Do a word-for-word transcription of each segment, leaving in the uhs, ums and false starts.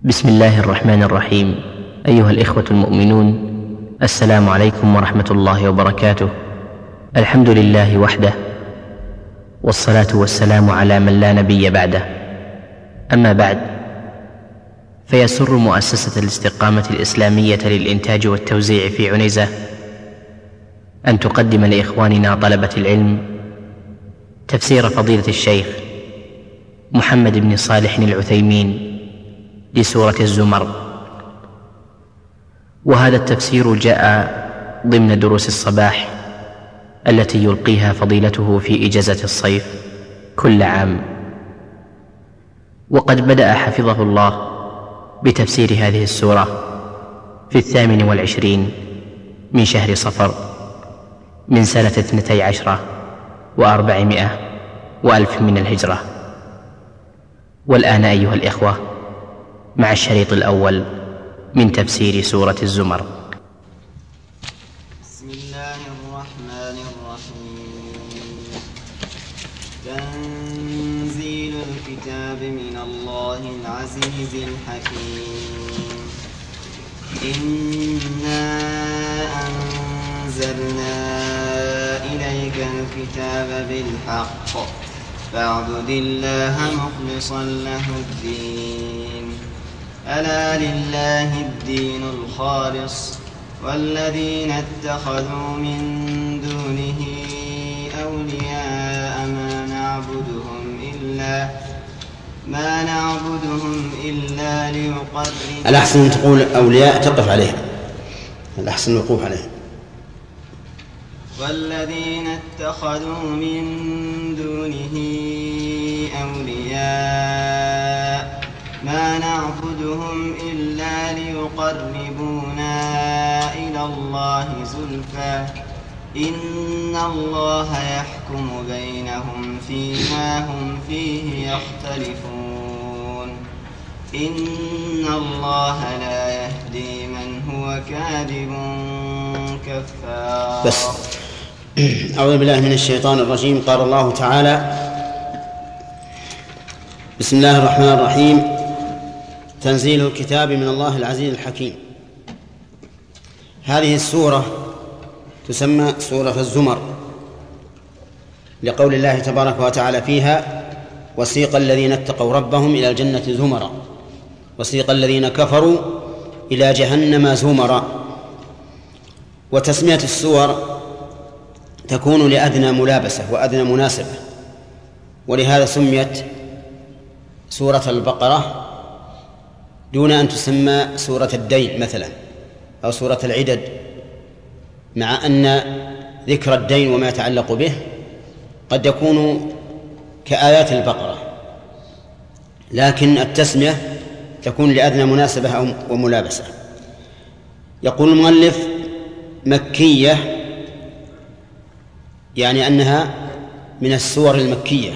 بسم الله الرحمن الرحيم. أيها الإخوة المؤمنون، السلام عليكم ورحمة الله وبركاته. الحمد لله وحده، والصلاة والسلام على من لا نبي بعده. أما بعد، فيسر مؤسسة الاستقامة الإسلامية للإنتاج والتوزيع في عنيزة أن تقدم لإخواننا طلبة العلم تفسير فضيلة الشيخ محمد بن صالح العثيمين لسورة الزمر، وهذا التفسير جاء ضمن دروس الصباح التي يلقيها فضيلته في إجازة الصيف كل عام. وقد بدأ حفظه الله بتفسير هذه السورة في الثامن والعشرين من شهر صفر من سنة اثنتي عشرة وأربعمائة وألف من الهجرة. والآن أيها الإخوة مع الشريط الأول من تفسير سورة الزمر. بسم الله الرحمن الرحيم. تنزيل الكتاب من الله العزيز الحكيم. إنا أنزلنا إليك الكتاب بالحق فاعبد الله مخلصا له الدين. ألا لله الدين الخالص والذين اتخذوا من دونه أولياء ما نعبدهم إلا ما نعبدهم إلا ليقربونا. الأحسن تقول أولياء تقف عليها، الأحسن الوقوف عليها. والذين اتخذوا من دونه أولياء ما نعبدهم إلا ليقربونا إلى الله زلفى إن الله يحكم بينهم فيما هم فيه يختلفون. إن الله لا يهدي من هو كاذب كفار. بس أعوذ بالله من الشيطان الرجيم. قال الله تعالى: بسم الله الرحمن الرحيم. تنزيل الكتاب من الله العزيز الحكيم. هذه السورة تسمى سورة الزمر لقول الله تبارك وتعالى فيها: وسيق الذين اتقوا ربهم إلى الجنة زمرا وسيق الذين كفروا إلى جهنم زمرا. وتسمية السور تكون لأدنى ملابسة وأدنى مناسبة، ولهذا سميت سورة البقرة دون أن تسمى سورة الدين مثلا أو سورة العدد، مع أن ذكر الدين وما يتعلق به قد يكون كآيات البقرة، لكن التسمية تكون لأدنى مناسبة وملابسة. يقول المؤلف: مكية، يعني أنها من السور المكية.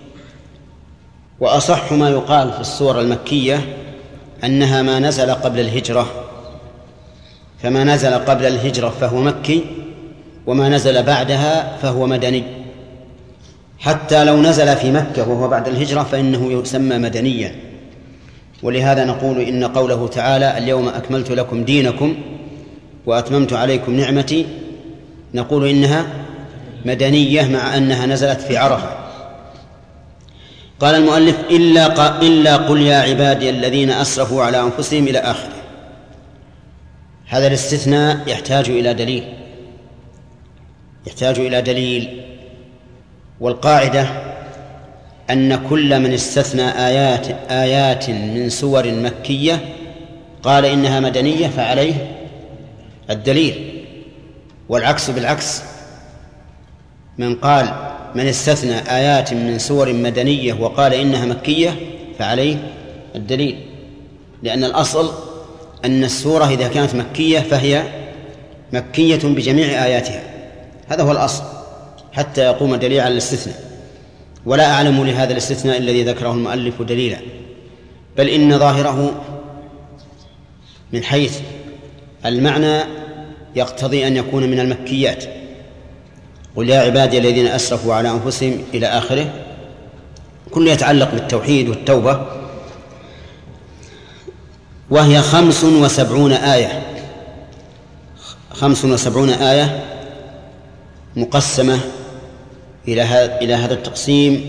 وأصح ما يقال في السور المكية أنها ما نزل قبل الهجرة، فما نزل قبل الهجرة فهو مكي، وما نزل بعدها فهو مدني. حتى لو نزل في مكة وهو بعد الهجرة فإنه يسمى مدنيا. ولهذا نقول إن قوله تعالى: اليوم أكملت لكم دينكم وأتممت عليكم نعمتي، نقول إنها مدنية مع أنها نزلت في عرفة. قال المؤلف: إلا, إلا قل يا عبادي الذين أسرفوا على أنفسهم إلى آخره. هذا الاستثناء يحتاج إلى دليل يحتاج إلى دليل والقاعدة أن كل من استثنى آيات آيات من سور مكية قال إنها مدنية فعليه الدليل، والعكس بالعكس. من قال من استثنى آيات من سور مدنية وقال إنها مكية فعليه الدليل، لأن الأصل أن السورة إذا كانت مكية فهي مكية بجميع آياتها، هذا هو الأصل، حتى يقوم دليل على الاستثناء. ولا أعلم لهذا الاستثناء الذي ذكره المؤلف دليلا، بل إن ظاهره من حيث المعنى يقتضي أن يكون من المكيات. قل يا عبادي الذين أسرفوا على أنفسهم إلى آخره، كل يتعلق بالتوحيد والتوبة. وهي خمس وسبعون آية خمس وسبعون آية مقسمة إلى إلى هذا التقسيم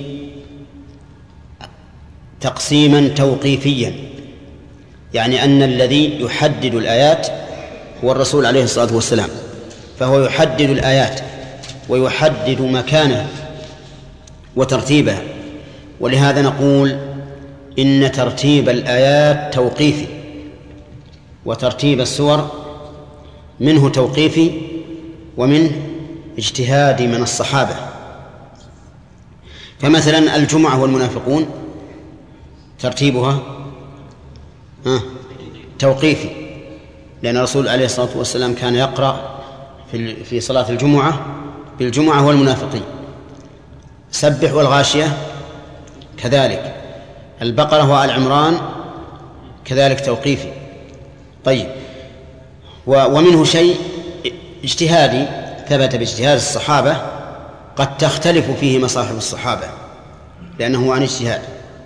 تقسيما توقيفيا، يعني أن الذي يحدد الآيات هو الرسول عليه الصلاة والسلام، فهو يحدد الآيات ويحدد مكانها وترتيبها. ولهذا نقول إن ترتيب الآيات توقيفي، وترتيب السور منه توقيفي ومنه اجتهاد من الصحابة. فمثلا الجمعة والمنافقون ترتيبها توقيفي، لأن الرسول عليه الصلاة والسلام كان يقرأ في صلاة الجمعة بالجمعة والمنافقين. سبح والغاشية كذلك، البقرة وآل عمران كذلك توقيفي. طيب، ومنه شيء اجتهادي ثبت باجتهاد الصحابة قد تختلف فيه مصاحف الصحابة لأنه عن اجتهاد.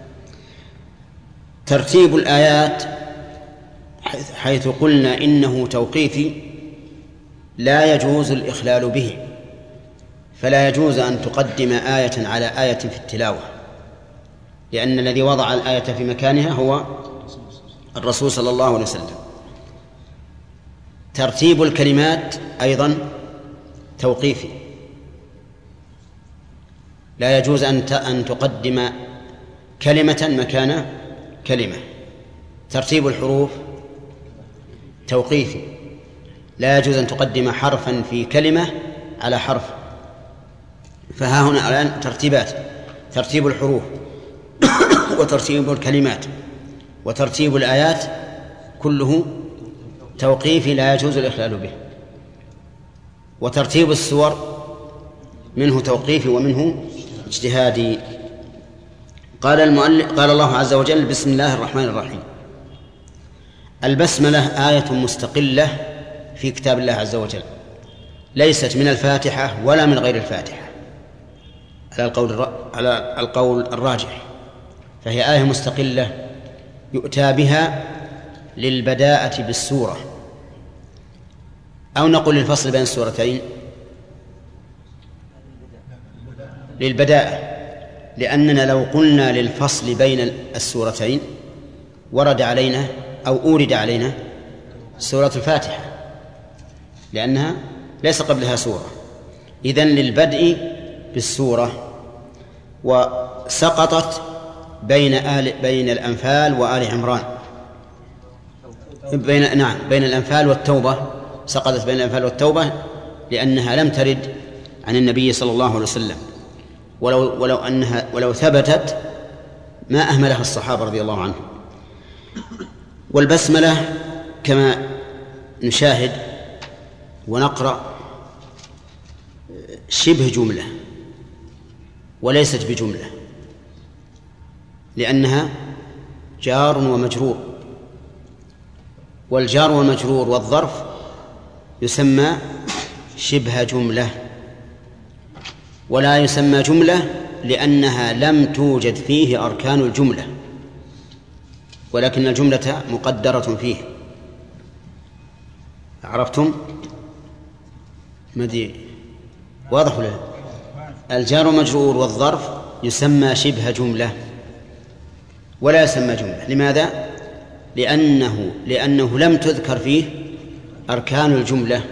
ترتيب الآيات حيث قلنا إنه توقيفي لا يجوز الإخلال به، فلا يجوز أن تقدم آية على آية في التلاوة، لأن الذي وضع الآية في مكانها هو الرسول صلى الله عليه وسلم. ترتيب الكلمات أيضا توقيفي، لا يجوز أن تقدم كلمة مكان كلمة. ترتيب الحروف توقيفي، لا يجوز أن تقدم حرفا في كلمة على حرف. فها هنا الآن ترتيبات: ترتيب الحروف وترتيب الكلمات وترتيب الآيات كله توقيفي لا يجوز الإخلال به. وترتيب السور منه توقيفي ومنه اجتهادي. قال المؤلف قال الله عز وجل: بسم الله الرحمن الرحيم. البسملة آية مستقلة في كتاب الله عز وجل، ليست من الفاتحة ولا من غير الفاتحة على القول على القول الراجح، فهي آية مستقلة يؤتى بها للبداءة بالسورة، أو نقول للفصل بين السورتين للبداءة، لأننا لو قلنا للفصل بين السورتين ورد علينا أو أورد علينا سورة الفاتحة لأنها ليس قبلها سورة. إذن للبدء بالسورة، وسقطت بين آل بين الأنفال وآل عمران، بين نعم بين الأنفال والتوبة، سقطت بين الأنفال والتوبة لأنها لم ترد عن النبي صلى الله عليه وسلم، ولو ولو أنها ولو ثبتت ما أهملها الصحابة رضي الله عنهم. والبسملة كما نشاهد ونقرأ شبه جملة وليست بجملة، لأنها جار ومجرور، والجار والمجرور والظرف يسمى شبه جملة، ولا يسمى جملة لأنها لم توجد فيه أركان الجملة، ولكن الجملة مقدرة فيه. عرفتم؟ مدي واضح له؟ الجار والمجرور والظرف يسمى شبه جملة ولا يسمى جملة. لماذا؟ لأنه لأنه لم تذكر فيه أركان الجملة،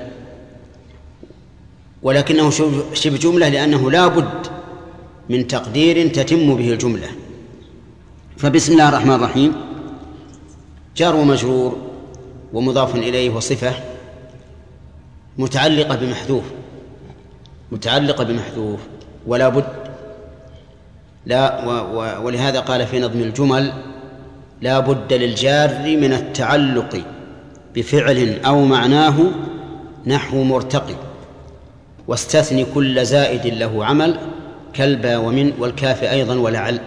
ولكنه شبه جملة لأنه لا بد من تقدير تتم به الجملة. فبسم الله الرحمن الرحيم جار ومجرور ومضاف إليه وصفة متعلقة بمحذوف متعلقة بمحذوف ولا بد لا و و ولهذا قال في نظم الجمل: لا بد للجار من التعلق بفعل أو معناه نحو مرتقي، واستثني كل زائد له عمل كالبا ومن والكاف أيضا ولعل.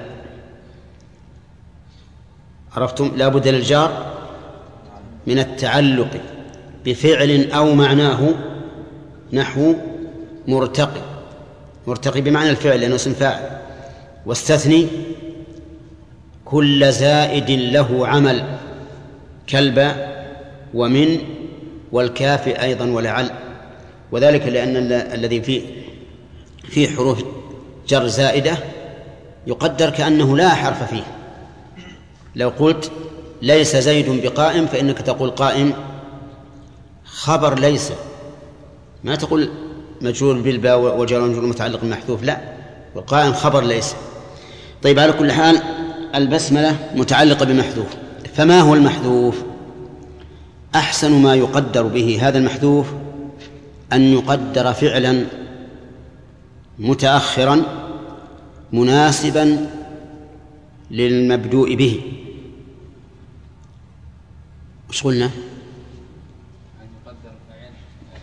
عرفتم؟ لا بد للجار من التعلق بفعل أو معناه نحو مرتقي، مرتقي بمعنى الفعل لأنه اسم فاعل، واستثني كل زائد له عمل كالباء ومن والكاف أيضا ولعل، وذلك لأن الذي فيه فيه حروف جر زائدة يقدر كأنه لا حرف فيه. لو قلت ليس زيد بقائم فإنك تقول قائم خبر ليس، ما تقول مجرور بالباء وجر ومجرور متعلق محذوف، لا، والقائم خبر ليس. طيب على كل حال البسملة متعلقة بمحذوف، فما هو المحذوف؟ أحسن ما يقدر به هذا المحذوف أن يقدر فعلا متأخرا مناسبا للمبدوء به. وش قلنا؟ أن يقدر فعل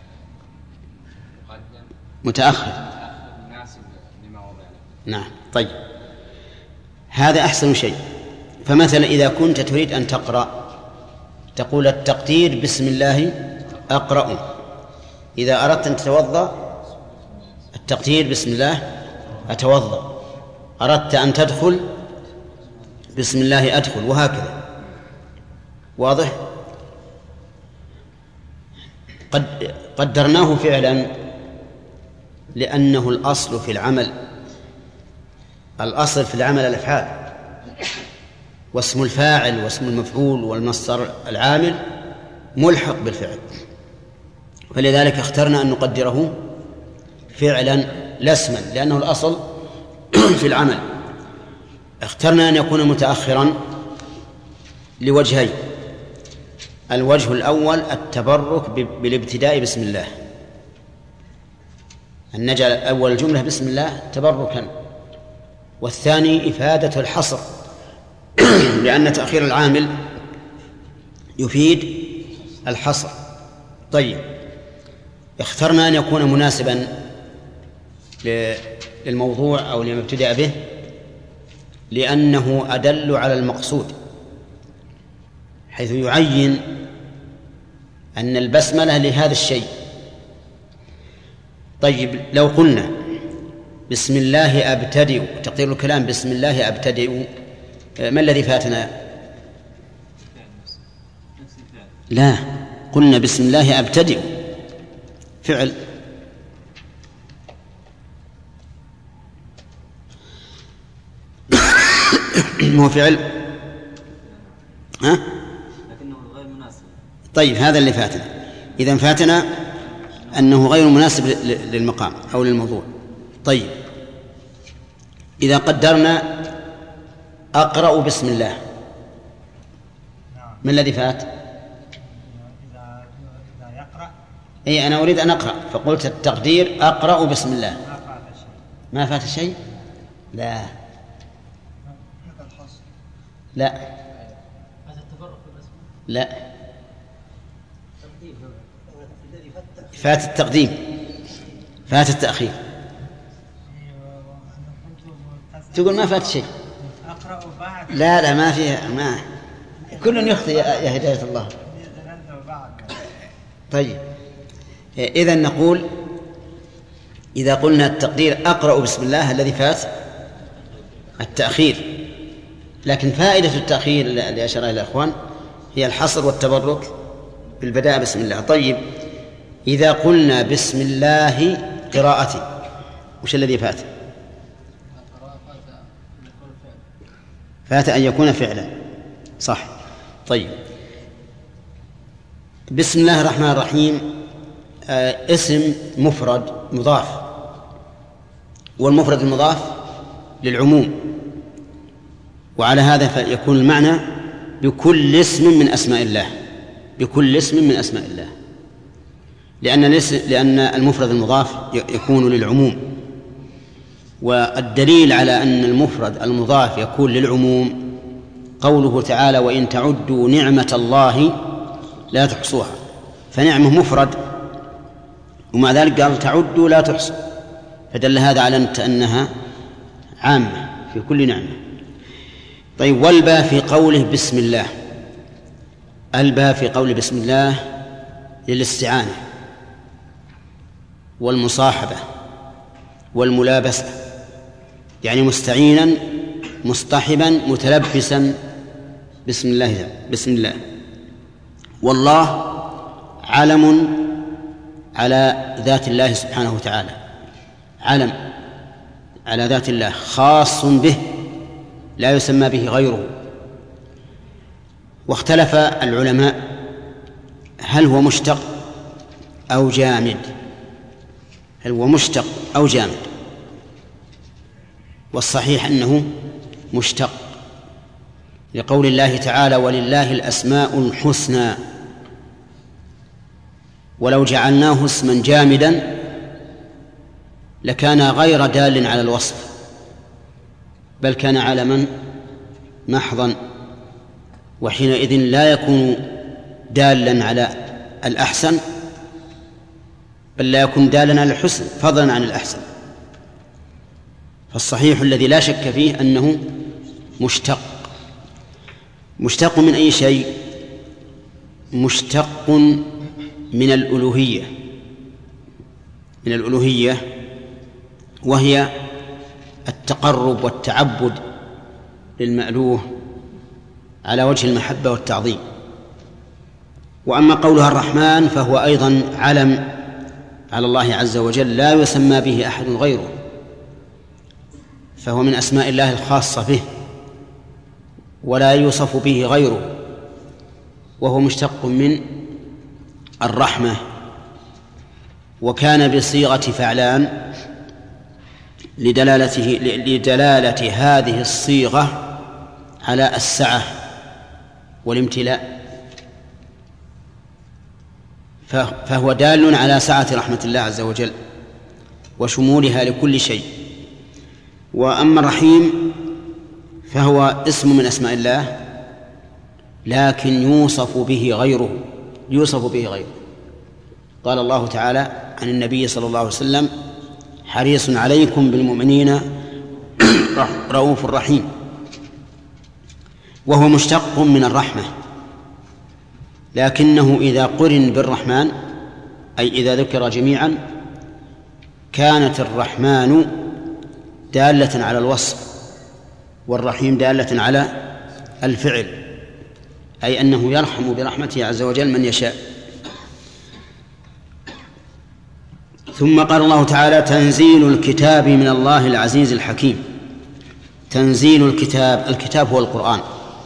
مقدم متأخر مناسب لما وضع له. نعم. طيب هذا أحسن شيء. فمثلا إذا كنت تريد أن تقرأ تقول التقدير بسم الله أقرأ. إذا أردت أن تتوضأ التقدير بسم الله أتوضأ. أردت أن تدخل بسم الله أدخل، وهكذا. واضح؟ قد قدرناه فعلا لأنه الأصل في العمل، الأصل في العمل الأفعال، واسم الفاعل واسم المفعول والمصدر العامل ملحق بالفعل، فلذلك اخترنا أن نقدره فعلا لا اسما لأنه الأصل في العمل. اخترنا أن يكون متأخرا لوجهين: الوجه الأول التبرك بالابتداء بسم الله، أن نجعل أول الجملة بسم الله تبركا، والثاني إفادة الحصر لأن تأخير العامل يفيد الحصر. طيب اخترنا أن يكون مناسبا للموضوع أو لما ابتدأ به لأنه أدل على المقصود، حيث يعين أن البسملة لهذا الشيء. طيب لو قلنا بسم الله أبتدئ، تقدير الكلام بسم الله أبتدئ، ما الذي فاتنا؟ لا، قلنا بسم الله أبتدئ فعل، هو فعل ها؟ لكنه غير مناسب. طيب هذا اللي فاتنا. إذن فاتنا أنه غير مناسب للمقام أو للموضوع. طيب إذا قدرنا أقرأ بسم الله، ما الذي فات؟ إذا يقرأ أي أنا أريد أن أقرأ، فقلت التقدير أقرأ بسم الله، ما فات شيء؟ لا لا لا، فات التقديم، فات التأخير. تقول ما فات شيء؟ لا لا ما فيها، ما كل يخطئ يا هداية الله. طيب إذن نقول إذا قلنا التقدير أقرأ بسم الله الذي فات التأخير، لكن فائدة التأخير اللي أشار إلى الأخوان هي الحصر والتبرك بالبداء بسم الله. طيب إذا قلنا بسم الله قراءتي، وش الذي فات؟ فات أن يكون فعلا، صح. طيب بسم الله الرحمن الرحيم آه اسم مفرد مضاف، والمفرد المضاف للعموم، وعلى هذا فيكون المعنى بكل اسم من أسماء الله، بكل اسم من أسماء الله، لأن لأن المفرد المضاف يكون للعموم. والدليل على أن المفرد المضاف يكون للعموم قوله تعالى: وإن تعدوا نعمة الله لا تحصوها، فنعمه مفرد ومع ذلك قال تعدوا لا تحصوا، فدل هذا على أنها عامة في كل نعمة. طيب والباء في قوله بسم الله، الباء في قوله بسم الله للاستعانة والمصاحبة والملابسة، يعني مستعينا مصطحبا متلبسا بسم الله بسم الله والله علم على ذات الله سبحانه وتعالى، علم على ذات الله خاص به لا يسمى به غيره. واختلف العلماء هل هو مشتق أو جامد، هل هو مشتق أو جامد؟ والصحيح أنه مشتق، لقول الله تعالى ولله الأسماء الحسنى. ولو جعلناه اسما جامدا لكان غير دال على الوصف، بل كان علما محضا، وحينئذ لا يكون دالا على الأحسن، بل لا يكون دالا على الحسن فضلا عن الأحسن. فالصحيح الذي لا شك فيه أنه مشتق. مشتق من أي شيء؟ مشتق من الألوهية، من الألوهية وهي التقرب والتعبد للمألوه على وجه المحبة والتعظيم. وأما قولها الرحمن فهو أيضا علم على الله عز وجل لا يسمى به أحد غيره، فهو من أسماء الله الخاصة به ولا يوصف به غيره، وهو مشتق من الرحمة. وكان بصيغة فعلان لدلالته لدلالة هذه الصيغة على السعة والامتلاء، فهو دال على سعة رحمة الله عز وجل وشمولها لكل شيء. وأما الرحيم فهو اسم من أسماء الله لكن يوصف به غيره، يوصف به غيره. قال الله تعالى عن النبي صلى الله عليه وسلم حريص عليكم بالمؤمنين رؤوف رحيم، وهو مشتق من الرحمة، لكنه إذا قرن بالرحمن أي إذا ذكر جميعا كانت الرحمن دالة على الوصف والرحيم دالة على الفعل، أي أنه يرحم برحمته عز وجل من يشاء. ثم قال الله تعالى تنزيل الكتاب من الله العزيز الحكيم. تنزيل الكتاب، الكتاب هو القرآن،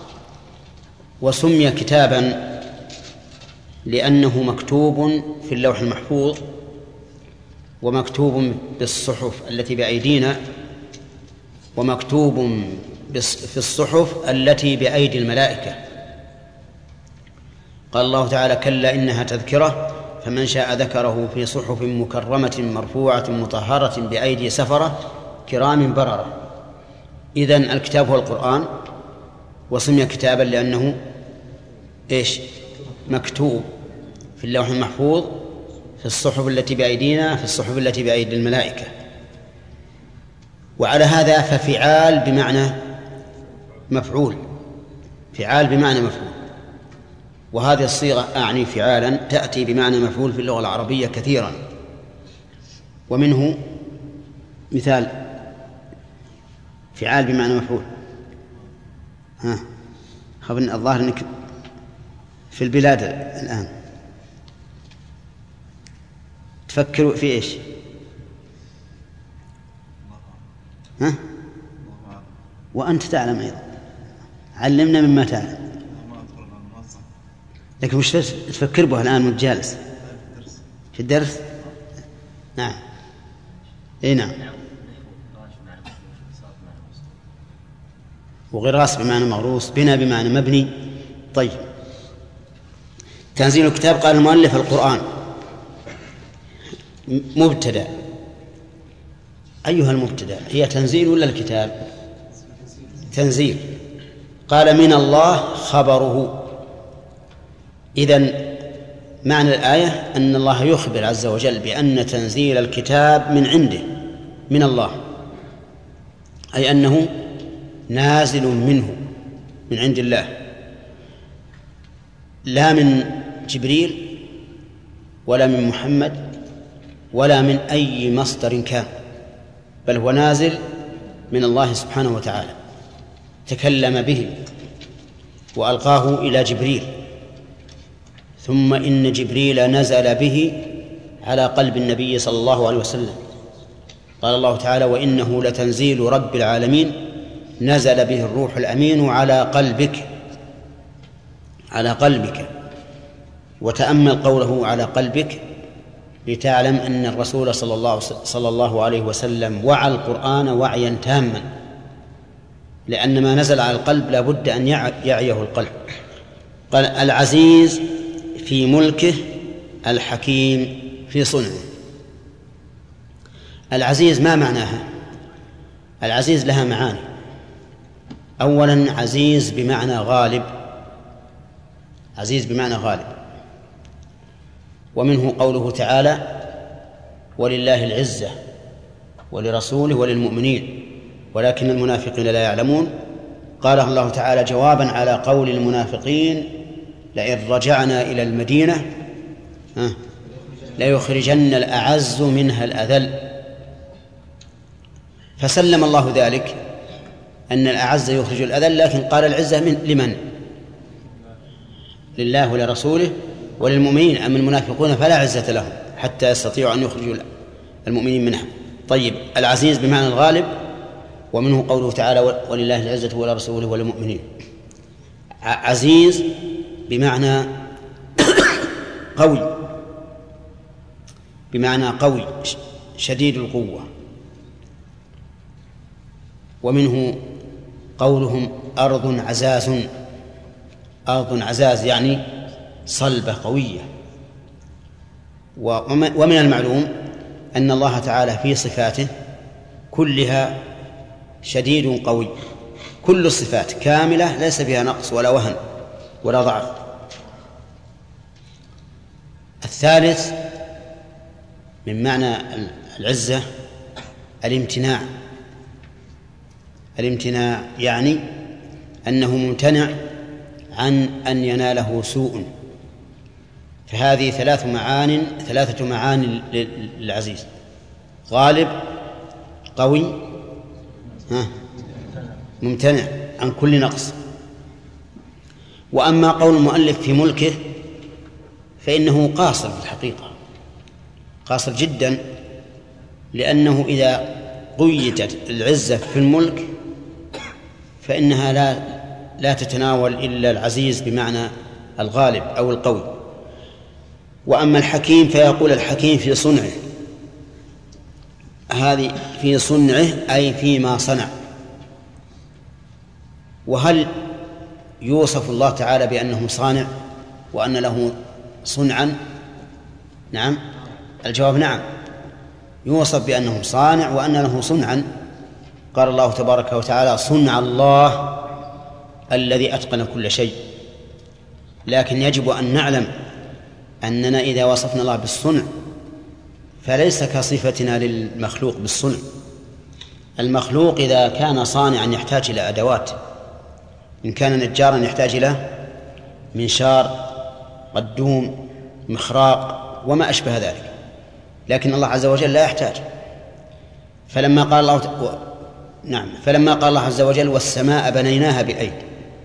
وسمي كتابا لأنه مكتوب في اللوح المحفوظ ومكتوب بالصحف التي بأيدينا ومكتوب في الصحف التي بأيدي الملائكة. قال الله تعالى كلا إنها تذكرة فمن شاء ذكره في صحف مكرمة مرفوعة مطهرة بأيدي سفرة كرام بررة. إذن الكتاب هو القرآن، وسمي كتابا لأنه إيش؟ مكتوب في اللوح المحفوظ في الصحف التي بأيدينا في الصحف التي بأيدي الملائكة. وعلى هذا ففعال بمعنى مفعول، فعال بمعنى مفعول، وهذه الصيغة أعني فعالا تأتي بمعنى مفعول في اللغة العربية كثيرا. ومنه مثال فعال بمعنى مفعول، ها خبرنا الظاهر أنك في البلاد الآن تفكروا في إيش؟ ها؟ وأنت تعلم أيضا، علمنا مما تعلم، لكن مش تفكر به الآن وانت جالس في الدرس. نعم اي نعم. وغراس بمعنى مغروس، بنا بمعنى مبني. طيب تنزيل الكتاب قال المؤلف القرآن مبتدأ. أيها المبتدأ هي تنزيل ولا الكتاب؟ تنزيل. قال من الله خبره. إذن معنى الآية أن الله يخبر عز وجل بأن تنزيل الكتاب من عنده من الله، أي أنه نازل منه من عند الله، لا من جبريل ولا من محمد ولا من أي مصدر كان، بل هو نازل من الله سبحانه وتعالى، تكلم به وألقاه إلى جبريل ثم إن جبريل نزل به على قلب النبي صلى الله عليه وسلم. قال الله تعالى: وإنه لتنزيل رب العالمين نزل به الروح الأمين على قلبك على قلبك. وتأمل قوله على قلبك لتعلم أن الرسول صلى الله, صلى الله عليه وسلم وعى القرآن وعيا تاما، لأن ما نزل على القلب لا بد أن يعيه القلب. قال: العزيز في ملكه الحكيم في صنعه. العزيز ما معناها؟ العزيز لها معاني. أولا عزيز بمعنى غالب، عزيز بمعنى غالب، ومنه قوله تعالى: ولله العزة ولرسوله وللمؤمنين ولكن المنافقين لا يعلمون. قاله الله تعالى جوابا على قول المنافقين: لئن رجعنا إلى المدينة ليخرجن الأعز منها الأذل. فسلم الله ذلك أن الأعز يخرج الأذل، لكن قال العزة من لمن؟ لله ولرسوله وللمؤمنين. أما المنافقون فلا عزة لهم حتى يستطيعوا أن يخرجوا المؤمنين منها. طيب، العزيز بمعنى الغالب، ومنه قوله تعالى: ولله العزة ولرسوله وللمؤمنين. عزيز بمعنى قوي، بمعنى قوي شديد القوة. ومنه قولهم: أرض عزاز. أرض عزاز يعني صلبة قوية. ومن المعلوم أن الله تعالى في صفاته كلها شديد قوي، كل الصفات كاملة ليس فيها نقص ولا وهن ولا ضعف. الثالث من معنى العزة الامتناع. الامتناع يعني أنه ممتنع عن أن يناله سوء. فهذه ثلاث معان ثلاثة معان للعزيز: غالب، قوي، ممتنع عن كل نقص. وأما قول المؤلف في ملكه فإنه قاصر في الحقيقة، قاصر جدا، لأنه إذا قيدت العزة في الملك فإنها لا لا تتناول إلا العزيز بمعنى الغالب أو القوي. وأما الحكيم فيقول الحكيم في صنعه. هذه في صنعه أي فيما صنع. وهل يوصف الله تعالى بأنه صانع وأن له صنعا؟ نعم، الجواب نعم، يوصف بأنه صانع وأن له صنعا. قال الله تبارك وتعالى: صنع الله الذي أتقن كل شيء. لكن يجب أن نعلم أننا إذا وصفنا الله بالصنع فليس كصفتنا للمخلوق بالصنع. المخلوق إذا كان صانعا يحتاج إلى أدوات، إن كان نجارا يحتاج إلى منشار، قدوم، مخراق وما أشبه ذلك، لكن الله عز وجل لا يحتاج. فلما قال الله ت... نعم فلما قال الله عز وجل: والسماء بنيناها بأيد،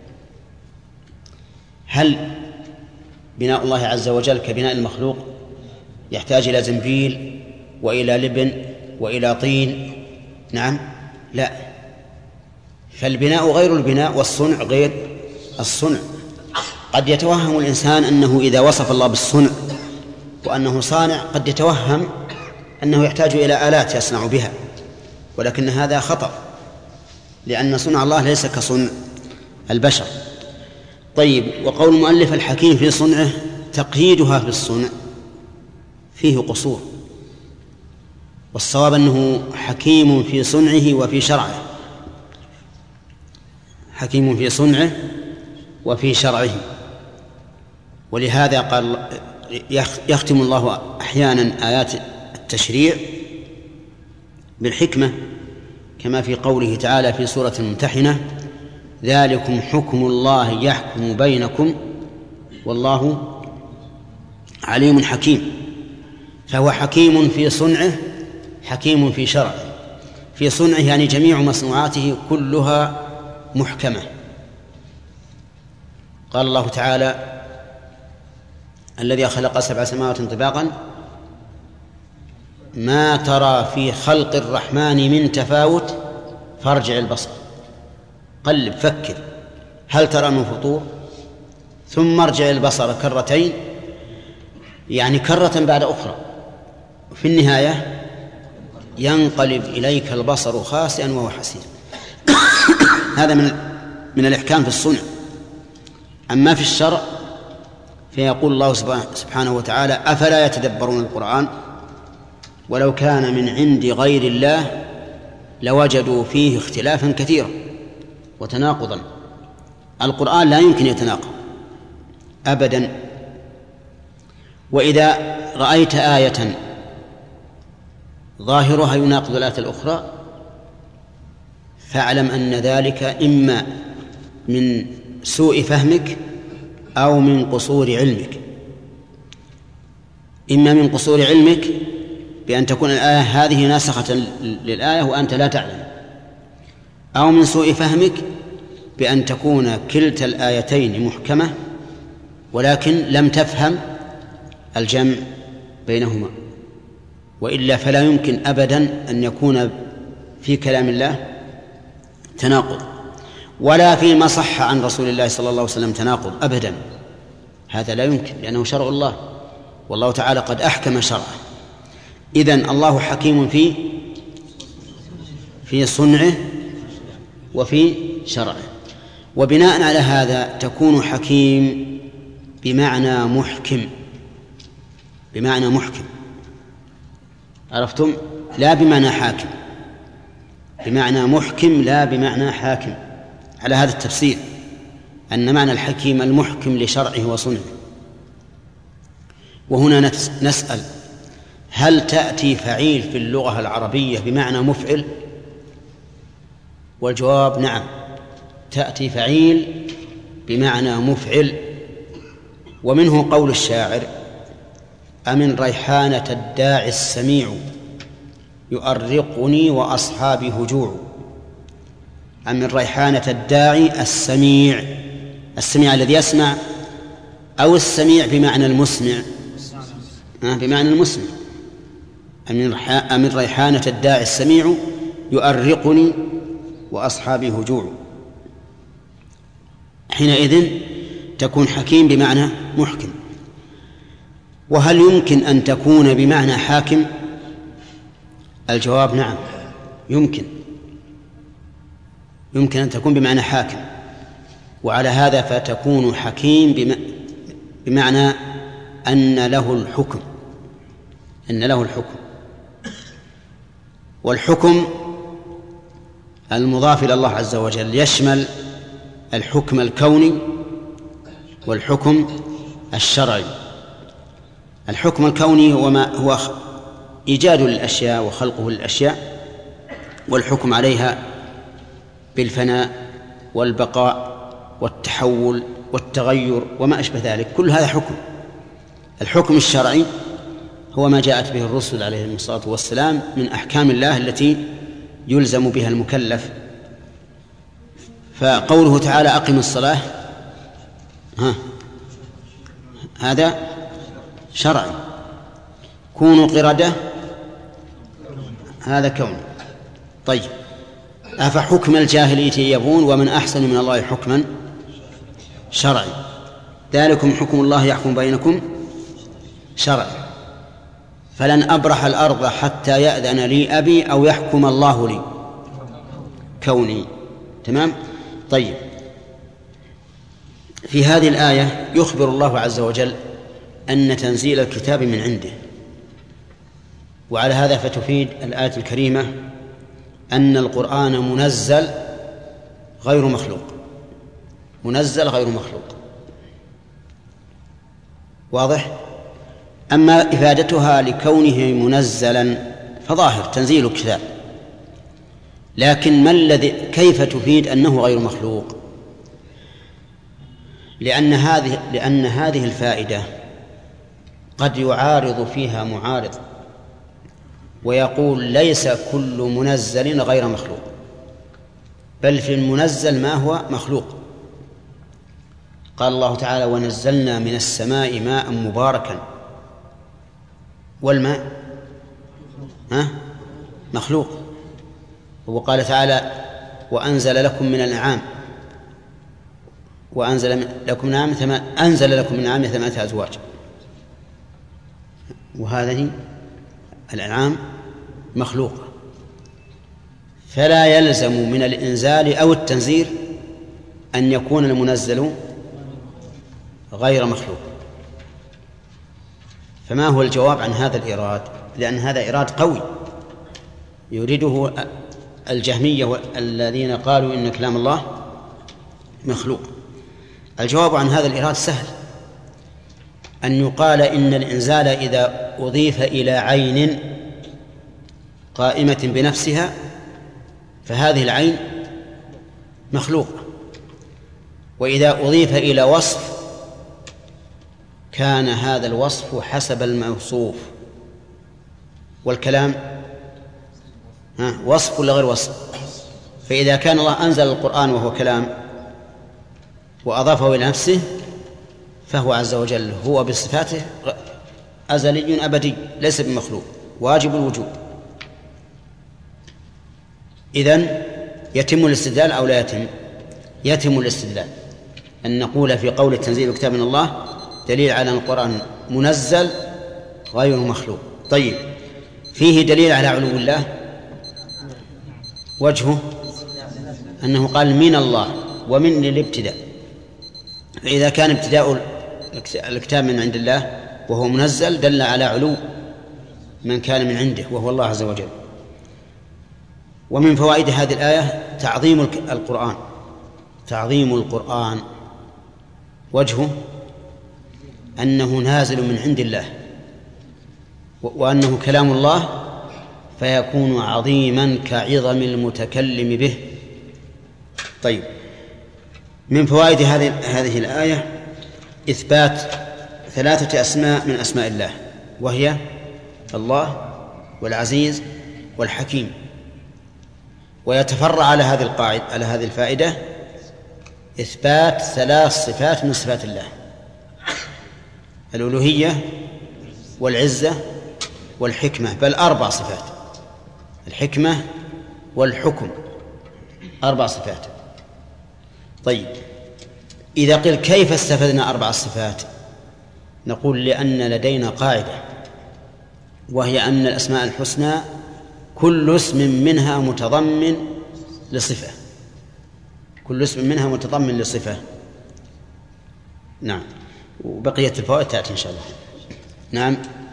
هل بناء الله عز وجل كبناء المخلوق يحتاج إلى زنبيل وإلى لبن وإلى طين؟ نعم، لا. فالبناء غير البناء والصنع غير الصنع. قد يتوهم الإنسان أنه إذا وصف الله بالصنع وأنه صانع قد يتوهم أنه يحتاج إلى آلات يصنع بها، ولكن هذا خطأ، لأن صنع الله ليس كصنع البشر. طيب، وقول المؤلف الحكيم في صنعه، تقييدها في الصنع فيه قصور، والصواب أنه حكيم في صنعه وفي شرعه، حكيم في صنعه وفي شرعه. ولهذا قال يختم الله أحيانا آيات التشريع بالحكمة، كما في قوله تعالى في سورة الممتحنة: ذلكم حكم الله يحكم بينكم والله عليم حكيم. فهو حكيم في صنعه، حكيم في شرعه. في صنعه يعني جميع مصنوعاته كلها محكمة. قال الله تعالى: الذي خلق سبع سماوات طباقا ما ترى في خلق الرحمن من تفاوت فارجع البصر قلب فكر هل ترى من فطور ثم ارجع البصر كرتين يعني كرة بعد أخرى في النهاية ينقلب إليك البصر خاسئا وهو حسير. هذا من من الإحكام في الصنع. أما في الشرع فيقول الله سبحانه وتعالى أفلا يتدبرون القرآن ولو كان من عند غير الله لوجدوا فيه اختلافا كثيرا وتناقضا. القرآن لا يمكن يتناقض أبدا. وإذا رأيت آية ظاهرها يناقض الآية الأخرى فاعلم أن ذلك إما من سوء فهمك أو من قصور علمك. إما من قصور علمك بأن تكون الآية هذه ناسخة للآية وأنت لا تعلم، أو من سوء فهمك بأن تكون كلتا الآيتين محكمة ولكن لم تفهم الجمع بينهما. وإلا فلا يمكن أبدا أن يكون في كلام الله تناقض، ولا فيما صح عن رسول الله صلى الله عليه وسلم تناقض أبدا. هذا لا يمكن لأنه شرع الله والله تعالى قد أحكم شرعه. إذن الله حكيم في في صنعه وفي شرعه. وبناء على هذا تكون حكيم بمعنى محكم، بمعنى محكم، عرفتم؟ لا بمعنى حاكم، بمعنى محكم لا بمعنى حاكم، على هذا التفسير أن معنى الحكيم المحكم لشرعه وصنعه. وهنا نسأل هل تأتي فعيل في اللغة العربية بمعنى مفعل؟ والجواب نعم، تأتي فعيل بمعنى مفعل. ومنه قول الشاعر أمن ريحانة الداعي السميع يؤرقني وأصحابي هجوع. أمن ريحانة الداعي السميع، السميع الذي يسمع أو السميع بمعنى المسمع؟ آه بمعنى المسمع. أمن ريحانة الداعي السميع يؤرقني وأصحابي هجوع. حينئذ تكون حكيم بمعنى محكم. وهل يمكن أن تكون بمعنى حاكم؟ الجواب نعم، يمكن يمكن أن تكون بمعنى حاكم. وعلى هذا فتكون حكيم بمعنى أن له الحكم، أن له الحكم. والحكم المضاف إلى الله عز وجل يشمل الحكم الكوني والحكم الشرعي. الحكم الكوني هو ما هو إيجاد للأشياء وخلقه للأشياء والحكم عليها بالفناء والبقاء والتحول والتغير وما أشبه ذلك، كل هذا حكم. الحكم الشرعي هو ما جاءت به الرسل عليهم الصلاة والسلام من أحكام الله التي يلزم بها المكلف. فقوله تعالى أقم الصلاة ها هذا شرعي. كونوا قردة هذا كون. طيب أفحكم الجاهلية يبغون ومن أحسن من الله حكما شرعي. ذلكم حكم الله يحكم بينكم شرعي. فلن أبرح الأرض حتى يأذن لي أبي أو يحكم الله لي كوني. تمام. طيب في هذه الآية يخبر الله عز وجل أن تنزيل الكتاب من عنده. وعلى هذا فتفيد الآية الكريمة أن القرآن منزل غير مخلوق، منزل غير مخلوق. واضح؟ أما إفادتها لكونه منزلا فظاهر تنزيل الكتاب، لكن ما الذي كيف تفيد أنه غير مخلوق؟ لأن هذه لأن هذه الفائدة قد يعارض فيها معارض ويقول ليس كل منزل غير مخلوق، بل في المنزل ما هو مخلوق. قال الله تعالى ونزلنا من السماء ماء مباركا، والماء ها مخلوق. وقال تعالى وأنزل لكم من الأنعام وأنزل لكم من الأنعام أنزل لكم من الأنعام ثمانية أزواج، وهذه الأنعام مخلوقة، فلا يلزم من الإنزال أو التنزيل أن يكون المنزل غير مخلوق. فما هو الجواب عن هذا الإيراد؟ لأن هذا إيراد قوي يريده الجهمية الذين قالوا إن كلام الله مخلوق. الجواب عن هذا الإيراد سهل، أن يقال إن الإنزال إذا أضيف إلى عين قائمة بنفسها فهذه العين مخلوقة، وإذا أضيف إلى وصف كان هذا الوصف حسب الموصوف. والكلام ها وصف ولا غير وصف؟ فإذا كان الله أنزل القرآن وهو كلام وأضافه إلى نفسه فهو عز وجل هو بصفاته أزلي أبدي ليس بمخلوق واجب الوجود. إذن يتم الاستدلال أو لا يتم؟ يتم الاستدلال أن نقول في قول التنزيل كتاب من الله دليل على أن القرآن منزل غير مخلوق. طيب، فيه دليل على علو الله، وجهه أنه قال من الله ومن للابتداء، فإذا كان ابتداء الكتاب من عند الله وهو منزل دل على علو من كان من عنده وهو الله عز وجل. ومن فوائد هذه الآية تعظيم القرآن، تعظيم القرآن وجهه أنه نازل من عند الله وأنه كلام الله فيكون عظيما كعظم المتكلم به. طيب، من فوائد هذه هذه الآية إثبات ثلاثة أسماء من أسماء الله، وهي الله والعزيز والحكيم. ويتفرع على هذه القاعدة على هذه الفائدة إثبات ثلاث صفات من صفات الله: الألوهية والعزة والحكمة، بل أربع صفات: الحكمة والحكم، أربع صفات. طيب، إذا قيل كيف استفدنا أربع صفات؟ نقول لأن لدينا قاعدة، وهي أن الأسماء الحسنى كل اسم منها متضمن لصفة، كل اسم منها متضمن لصفة. نعم، وبقية الفوائد تأتي إن شاء الله. نعم.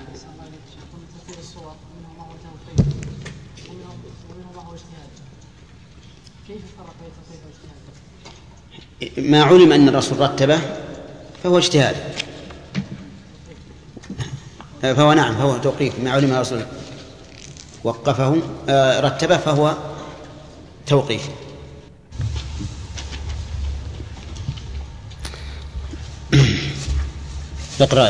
ما علم أن الرسول رتبه فهو اجتهاد، فهو نعم فهو توقيف. ما علم الرسول وقفه رتبه فهو توقيف. اقرأ.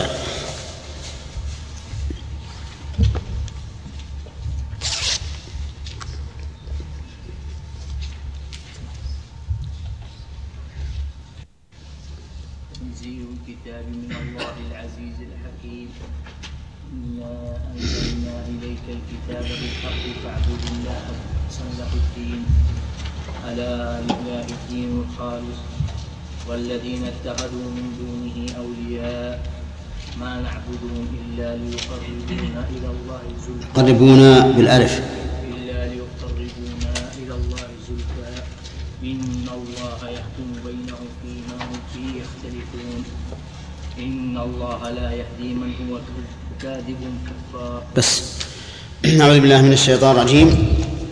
تنزيل الكتاب من الله العزيز الحكيم. إنا أنزلنا إليك الكتاب بالحق فاعبد الله مخلصا له الدين، ألا لله الدين الخالص، والذين اتخذوا من دونه أولياء ما نعبدهم إلا ليقربونا إلى الله زلفى قربونا بالألف إلا ليقربونا إلى الله زلفى إن الله يحكم بينهم فيما هم فيه يختلفون إن الله لا يهدي من هو كاذب كفار. بس نعوذ بالله من الشيطان الرجيم.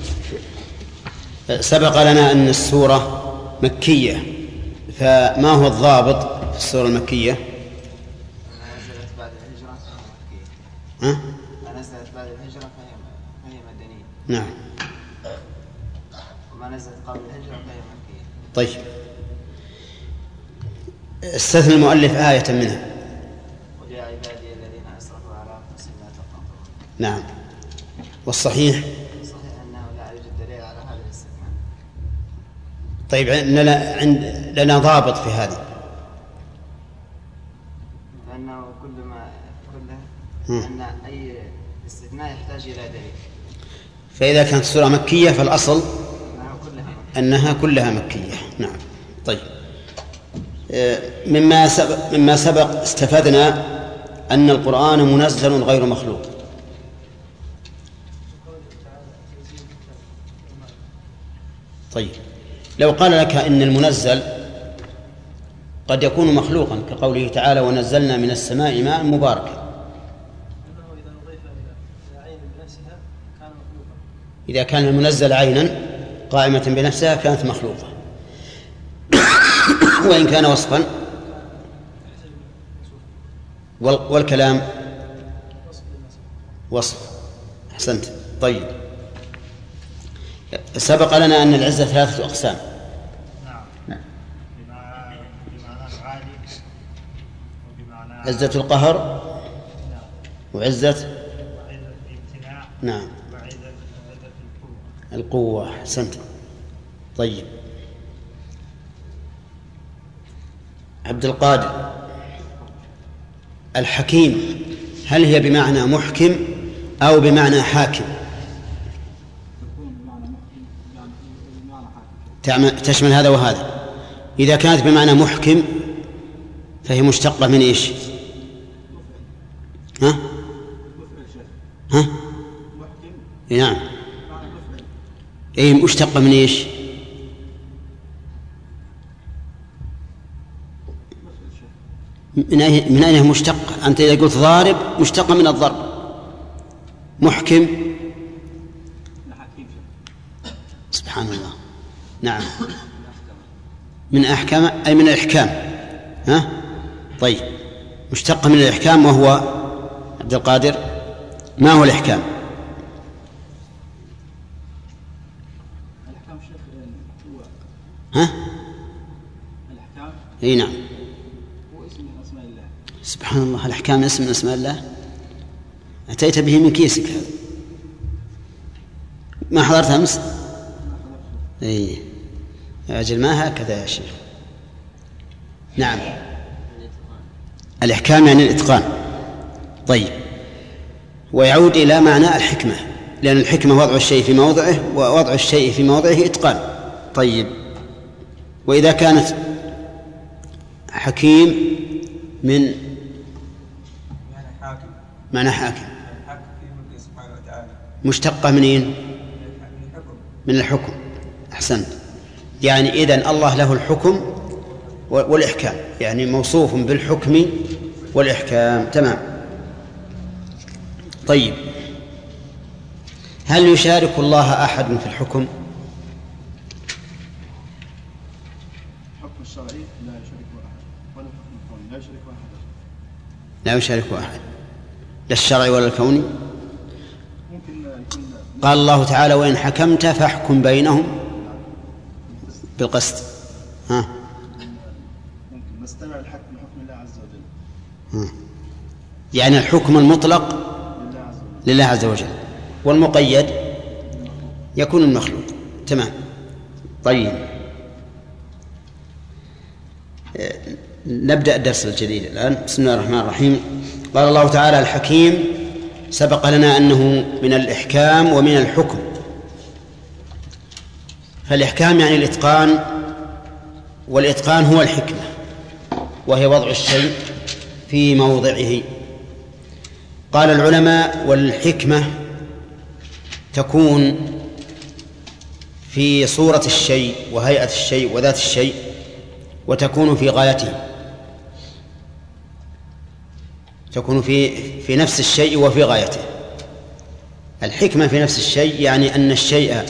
سبق لنا أن السورة مكية، فما هو الضابط في السورة المكية؟ ما نزلت بعد الهجرة فهي مكية. ها؟ ما نزلت بعد الهجرة فهي مدنية. نعم. وما نزلت قبل الهجرة فهي مكية. طيب، استثنى المؤلف آية منها. قل يا عبادي الذين أسرفوا على أنفسهم لا تقنطوا. نعم. والصحيح صحيح أنه لا يوجد دليل على هذا الاستثناء. طيب، لنا عند لنا ضابط في هذه. أنه كل ما كله مم. أن أي استثناء يحتاج إلى دليل. فإذا كانت السورة مكية فالأصل أنها كلها مكية. أنها كلها مكية. نعم. طيب، مما سبق, مما سبق استفدنا أن القرآن منزل غير مخلوق. طيب، لو قال لك إن المنزل قد يكون مخلوقا كقوله تعالى ونزلنا من السماء ماء مباركا، إذا كان المنزل عينا قائمة بنفسها كانت مخلوقة، وإن كان وصفا والكلام وصف. أحسنت. طيب، سبق لنا أن العزة ثلاثة أقسام. نعم. بمعنى الغالب وبمعنى عزة القهر وعزة وعزة الامتناع نعم وعزة القوة. القوة. أحسنت. طيب، عبد القادر، الحكيم هل هي بمعنى محكم أو بمعنى حاكم؟ تشمل هذا وهذا. إذا كانت بمعنى محكم فهي مشتقة من إيش؟ ها؟ ها؟ نعم. أي مشتقة من إيش؟ من أين من أين مشتقة؟ أنت إذا قلت ضارب مشتقة من الضرب. محكم سبحان الله. نعم، من أحكام أي من الإحكام. ها؟ طيب، مشتقة من الإحكام. وهو عبد القادر ما هو الإحكام؟ الأحكام شيخ هو ها؟ الأحكام أي نعم. هو اسم من أسماء الله. سبحان الله، الأحكام اسم من أسماء الله. أتيت به من كيسك هذا. ما حضرت أمس؟ أي أجل، ما هكذا يا شيخ. نعم، الإحكام يعني الإتقان. طيب، ويعود إلى معنى الحكمة، لأن الحكمة وضع الشيء في موضعه، ووضع الشيء في موضعه إتقان. طيب، وإذا كانت حكيم من معنى حاكم مشتقة منين؟ من الحكم. أحسنت. يعني إذن الله له الحكم والإحكام، يعني موصوف بالحكم والإحكام. تمام. طيب، هل يشارك الله أحد في الحكم؟ الحكم الشرعي لا يشاركه أحد، ولا الحكم الكوني لا يشاركه أحد. لا يشاركه أحد، لا الشرعي ولا الكوني. ممكن يكون قال الله تعالى وإن حكمت فاحكم بينهم بالقسط. ها؟ ممكن نستمع الحكم لحكم الله عز وجل. ها. يعني الحكم المطلق لله عز وجل. لله عز وجل، والمقيد يكون المخلوق. تمام. طيب، نبدأ الدرس الجديد الآن. بسم الله الرحمن الرحيم. قال الله تعالى الحكيم، سبق لنا أنه من الإحكام ومن الحكم. فالإحكام يعني الإتقان، والإتقان هو الحكمة، وهي وضع الشيء في موضعه. قال العلماء والحكمة تكون في صورة الشيء وهيئة الشيء وذات الشيء، وتكون في غايته، تكون في في نفس الشيء وفي غايته. الحكمة في نفس الشيء يعني أن الشيء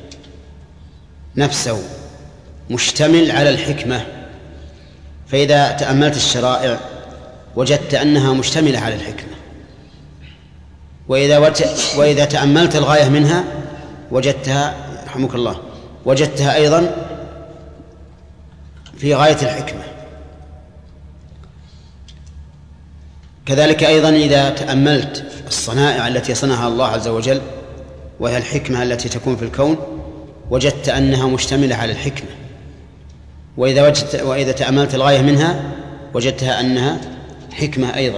نفسه مشتمل على الحكمة، فإذا تأملت الشرائع وجدت أنها مشتملة على الحكمة، وإذا وإذا تأملت الغاية منها وجدتها رحمك الله وجدتها أيضا في غاية الحكمة. كذلك أيضا إذا تأملت الصنائع التي صنعها الله عز وجل وهي الحكمة التي تكون في الكون، وجدت أنها مشتملة على الحكمة، وإذا, وجدت وإذا تأملت الغاية منها وجدتها أنها حكمة أيضا.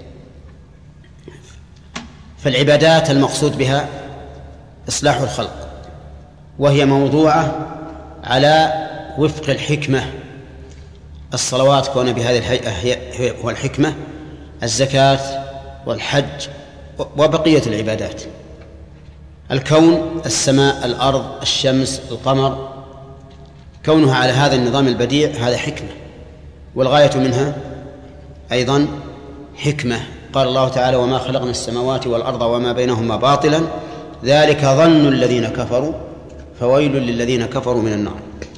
فالعبادات المقصود بها إصلاح الخلق، وهي موضوعة على وفق الحكمة. الصلوات كون بهذه الهيئة هو الحكمة، الزكاة والحج وبقية العبادات. الكون، السماء، الأرض، الشمس، القمر، كونها على هذا النظام البديع هذا حكمة، والغاية منها أيضا حكمة. قال الله تعالى: وما خلقنا السماوات والأرض وما بينهما باطلا ذلك ظن الذين كفروا فويل للذين كفروا من النار.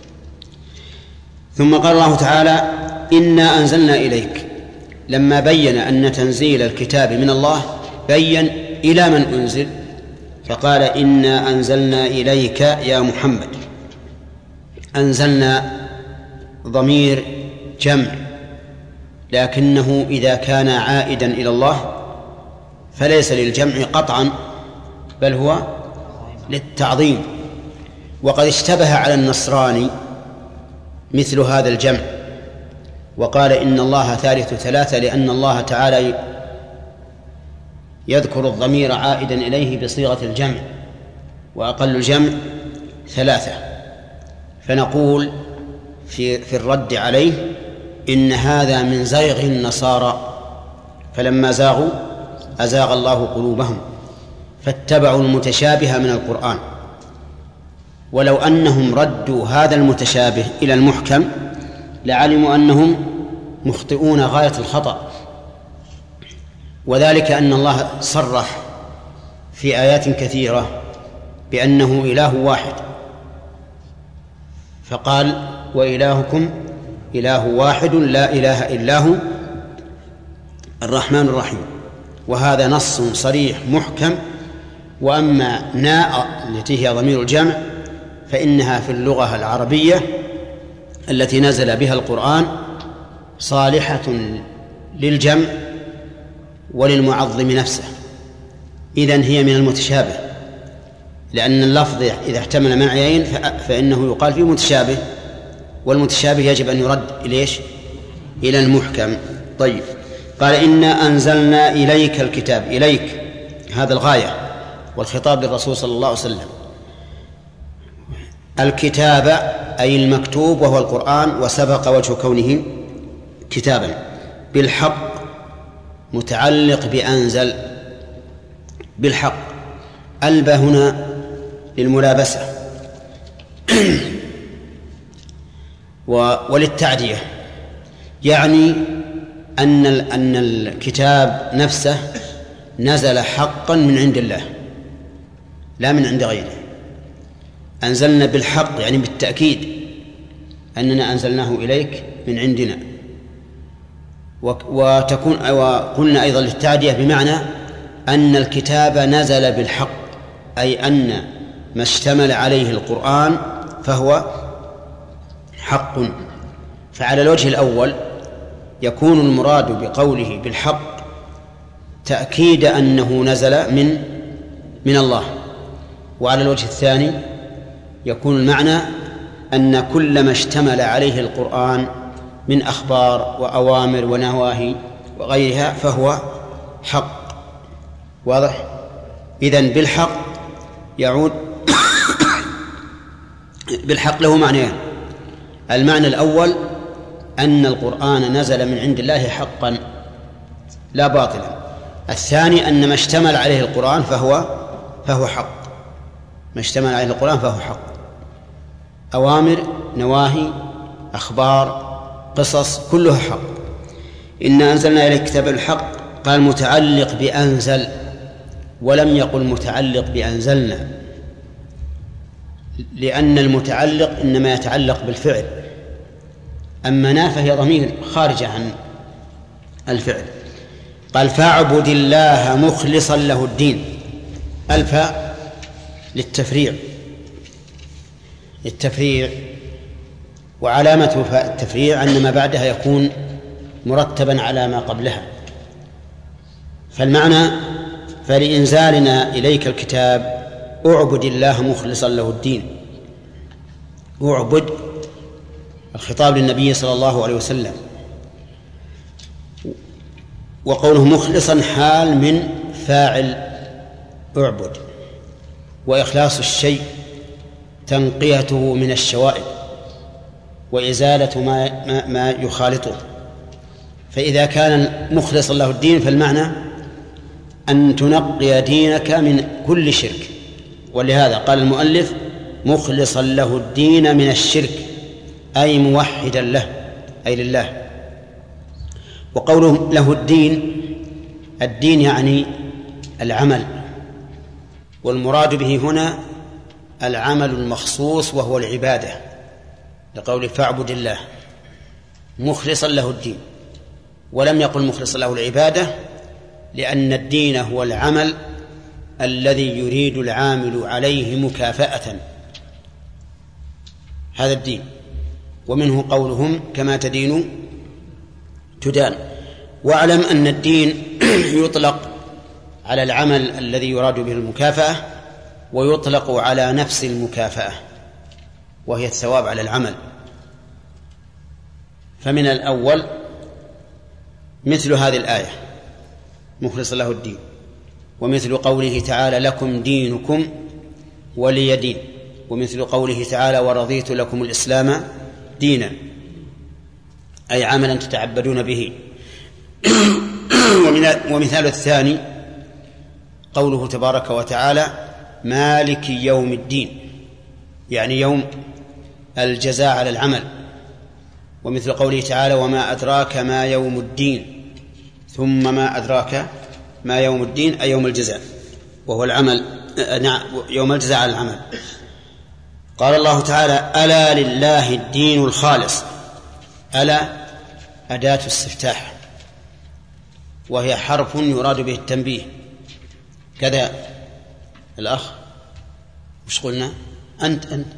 ثم قال الله تعالى: إنا أنزلنا إليك. لما بين أن تنزيل الكتاب من الله بين إلى من أنزل، فقال: إنا أنزلنا إليك يا محمد. أنزلنا ضمير جمع، لكنه إذا كان عائدا إلى الله فليس للجمع قطعا، بل هو للتعظيم. وقد اشتبه على النصراني مثل هذا الجمع، وقال إن الله ثالث ثلاثة، لأن الله تعالى يذكر الضمير عائدا إليه بصيغة الجمع، وأقل الجمع ثلاثة. فنقول في, في الرد عليه: إن هذا من زيغ النصارى، فلما زاغوا أزاغ الله قلوبهم فاتبعوا المتشابه من القرآن. ولو أنهم ردوا هذا المتشابه إلى المحكم لعلموا أنهم مخطئون غاية الخطأ، وذلك أن الله صرح في آيات كثيرة بأنه إله واحد، فقال: وإلهكم إله واحد لا إله إلا هو الرحمن الرحيم. وهذا نص صريح محكم. وأما ناء التي هي ضمير الجمع فإنها في اللغة العربية التي نزل بها القرآن صالحة للجمع وللمعظم نفسه، إذن هي من المتشابه، لأن اللفظ إذا احتمل معنيين فإنه يقال فيه متشابه، والمتشابه يجب أن يرد إليش؟ إلى المحكم. طيب، قال: إنا أنزلنا إليك الكتاب. إليك هذا الغاية، والخطاب للرسول صلى الله عليه وسلم. الكتاب أي المكتوب وهو القرآن، وسبق وجه كونه كتابا بالحق، متعلق بأنزل بالحق. ألبى هنا للملابسة وللتعدية، يعني أن أن الكتاب نفسه نزل حقا من عند الله لا من عند غيره. أنزلنا بالحق يعني بالتأكيد أننا أنزلناه إليك من عندنا. وتكون وقلنا أيضا للتعدية بمعنى أن الكتاب نزل بالحق، أي أن ما اشتمل عليه القرآن فهو حق. فعلى الوجه الأول يكون المراد بقوله بالحق تأكيد أنه نزل من من الله، وعلى الوجه الثاني يكون المعنى أن كل ما اشتمل عليه القرآن من أخبار وأوامر ونواهي وغيرها فهو حق. واضح؟ إذن بالحق يعود بالحق له معنيان: المعنى الأول أن القرآن نزل من عند الله حقا لا باطلا، الثاني أن ما اشتمل عليه القرآن فهو فهو حق. ما اشتمل عليه القرآن فهو حق، أوامر، نواهي، أخبار، قصص، كلها حق. إنا أنزلنا إليك كتاب الحق. قال متعلق بأنزل، ولم يقل متعلق بأنزلنا، لأن المتعلق إنما يتعلق بالفعل، أما نا فهي ضمير خارجة عن الفعل. قال فاعبد الله مخلصا له الدين. الفاء للتفريع التفريع وعلامة فاء التفريع أن ما بعدها يكون مرتبا على ما قبلها. فالمعنى: فلإنزالنا إليك الكتاب اعبد الله مخلصا له الدين. اعبد، الخطاب للنبي صلى الله عليه وسلم، وقوله مخلصا حال من فاعل اعبد، وإخلاص الشيء تنقيته من الشوائب وإزالة ما, ما, ما يخالطه. فإذا كان مخلصا له الدين فالمعنى أن تنقي دينك من كل شرك، ولهذا قال المؤلف مخلصا له الدين من الشرك أي موحدا له أي لله. وقوله له الدين، الدين يعني العمل، والمراد به هنا العمل المخصوص وهو العبادة، لقول فاعبد الله مخلصا له الدين، ولم يقل مخلصا له العبادة، لأن الدين هو العمل الذي يريد العامل عليه مكافأة، هذا الدين. ومنه قولهم كما تدين تدان. واعلم أن الدين يطلق على العمل الذي يراد به المكافأة، ويطلق على نفس المكافأة وهي الثواب على العمل. فمن الأول مثل هذه الآية مخلص له الدين، ومثل قوله تعالى لكم دينكم ولي دين، ومثل قوله تعالى ورضيت لكم الإسلام دينا، أي عملا تتعبدون به. ومثال الثاني قوله تبارك وتعالى مالك يوم الدين، يعني يوم الجزاء على العمل. ومثل قوله تعالى وما أدراك ما يوم الدين، ثم ما أدراك ما يوم الدين أي يوم الجزاء وهو العمل، نعم يوم الجزاء على العمل. قال الله تعالى ألا لله الدين الخالص. ألا أداة استفتاح، وهي حرف يراد به التنبيه. كذا الأخ وش قلنا؟ أنت أنت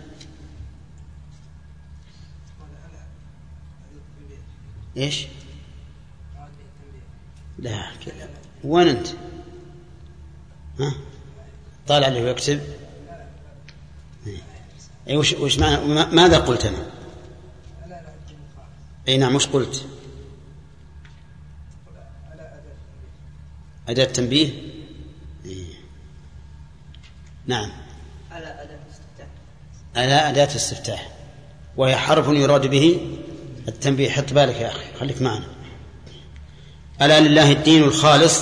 إيش؟ لا كذا. وين أنت؟ ها؟ طالع عليه ويكتب. أي وش وش معنى ماذا قلت أنا؟ أي نعم وش قلت؟ أداة تنبيه. نعم ألا أداة استفتاح. ألا أداة استفتاح، وهي حرف يراد به التنبيه. حط بالك يا أخي، خليك معنا. ألا لله الدين الخالص،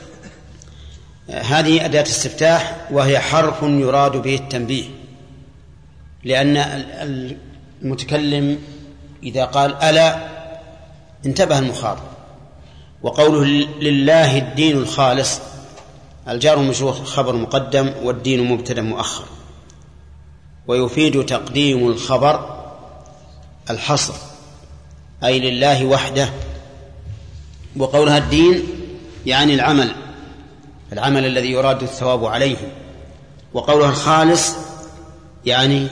هذه أداة استفتاح وهي حرف يراد به التنبيه، لأن المتكلم إذا قال ألا انتبه المخاطب. وقوله لله الدين الخالص، الجار والمجرور خبر مقدم والدين مبتدأ مؤخر، ويفيد تقديم الخبر الحصر أي لله وحده. وقولها الدين يعني العمل، العمل الذي يراد الثواب عليه. وقولها الخالص يعني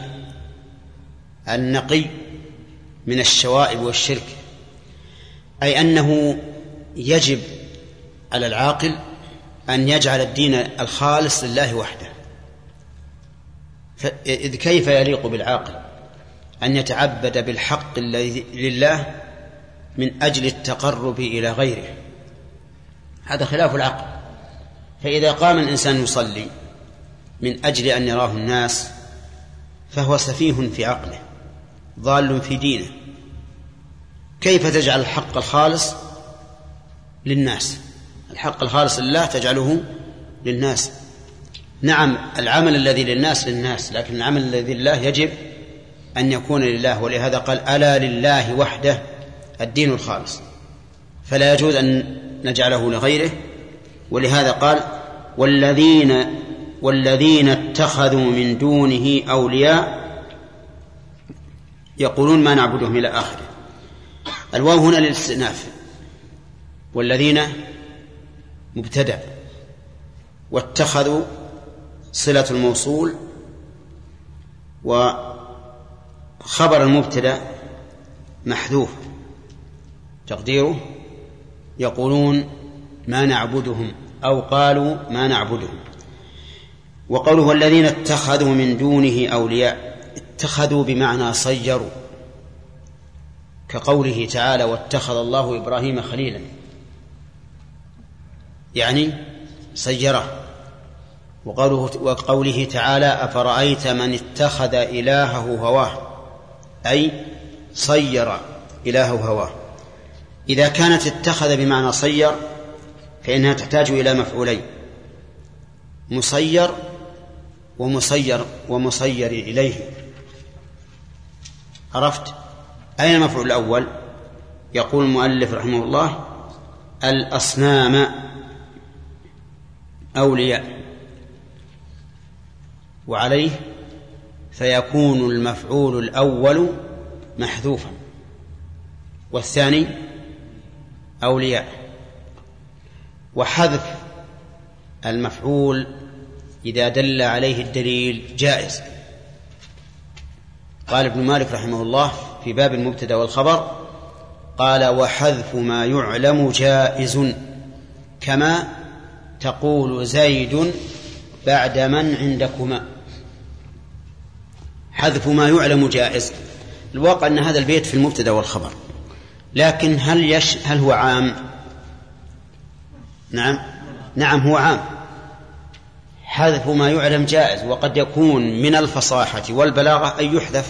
النقي من الشوائب والشرك، أي أنه يجب على العاقل أن يجعل الدين الخالص لله وحده. إذ كيف يليق بالعاقل أن يتعبد بالحق الذي لله من أجل التقرب إلى غيره؟ هذا خلاف العقل. فإذا قام الإنسان يصلي من أجل أن يراه الناس فهو سفيه في عقله ضال في دينه. كيف تجعل الحق الخالص للناس؟ الحق الخالص لله تجعله للناس. نعم العمل الذي للناس للناس، لكن العمل الذي لله يجب أن يكون لله. ولهذا قال ألا لله وحده الدين الخالص، فلا يجوز أن نجعله لغيره. ولهذا قال والذين والذين اتخذوا من دونه أولياء يقولون ما نعبدهم إلى آخره. الواو هنا للاستئناف، والذين مبتدأ، واتخذوا صلة الموصول، وخبر المبتدأ محذوف تقديره يقولون ما نعبدهم أو قالوا ما نعبدهم. وقوله والذين اتخذوا من دونه أولياء، اتخذوا بمعنى صيروا، كقوله تعالى واتخذ الله إبراهيم خليلا. يعني صيره. وقوله, وقوله تعالى أفرأيت من اتخذ إلهه هواه، أي صير إلهه هواه. إذا كانت اتخذ بمعنى صير فإنها تحتاج إلى مفعولين، مصير ومصير ومصير إليه. عرفت؟ أين المفعول الأول؟ يقول المؤلف رحمه الله الأصنام أولياء، وعليه فيكون المفعول الأول محذوفا والثاني أولياء. وحذف المفعول إذا دل عليه الدليل جائز. قال ابن مالك رحمه الله في باب المبتدأ والخبر قال وحذف ما يعلم جائز، كما تقول زيد بعد من عندكما. حذف ما يعلم جائز. الواقع أن هذا البيت في المبتدأ والخبر، لكن هل, يش هل هو عام؟ نعم نعم هو عام. حذف ما يعلم جائز، وقد يكون من الفصاحة والبلاغة أن يحذف،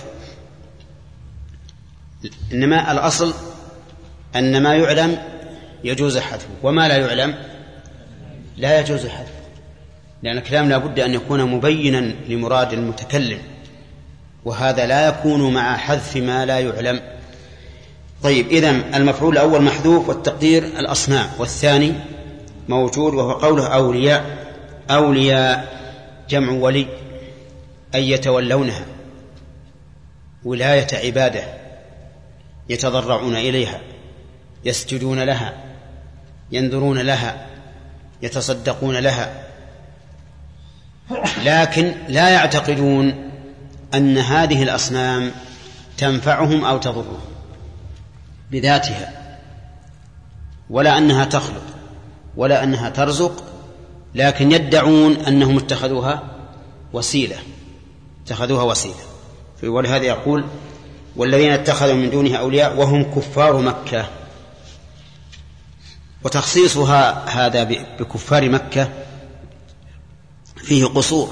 إنما الأصل أن ما يعلم يجوز حذفه وما لا يعلم لا يجوز حذفه، لأن الكلام لا بد أن يكون مبينا لمراد المتكلم، وهذا لا يكون مع حذف ما لا يعلم. طيب، إذن المفعول الأول محذوف والتقدير الأصنام، والثاني موجود وهو قوله أولياء. أولياء جمع ولي، أي يتولونها ولاية عباده، يتضرعون إليها، يسجدون لها، ينذرون لها، يتصدقون لها، لكن لا يعتقدون أن هذه الأصنام تنفعهم أو تضرهم بذاتها، ولا أنها تخلق ولا أنها ترزق، لكن يدعون أنهم اتخذوها وسيلة اتخذوها وسيلة. ولهذا يقول والذين اتخذوا من دونها أولياء وهم كفار مكة. وتخصيصها هذا بكفار مكة فيه قصور،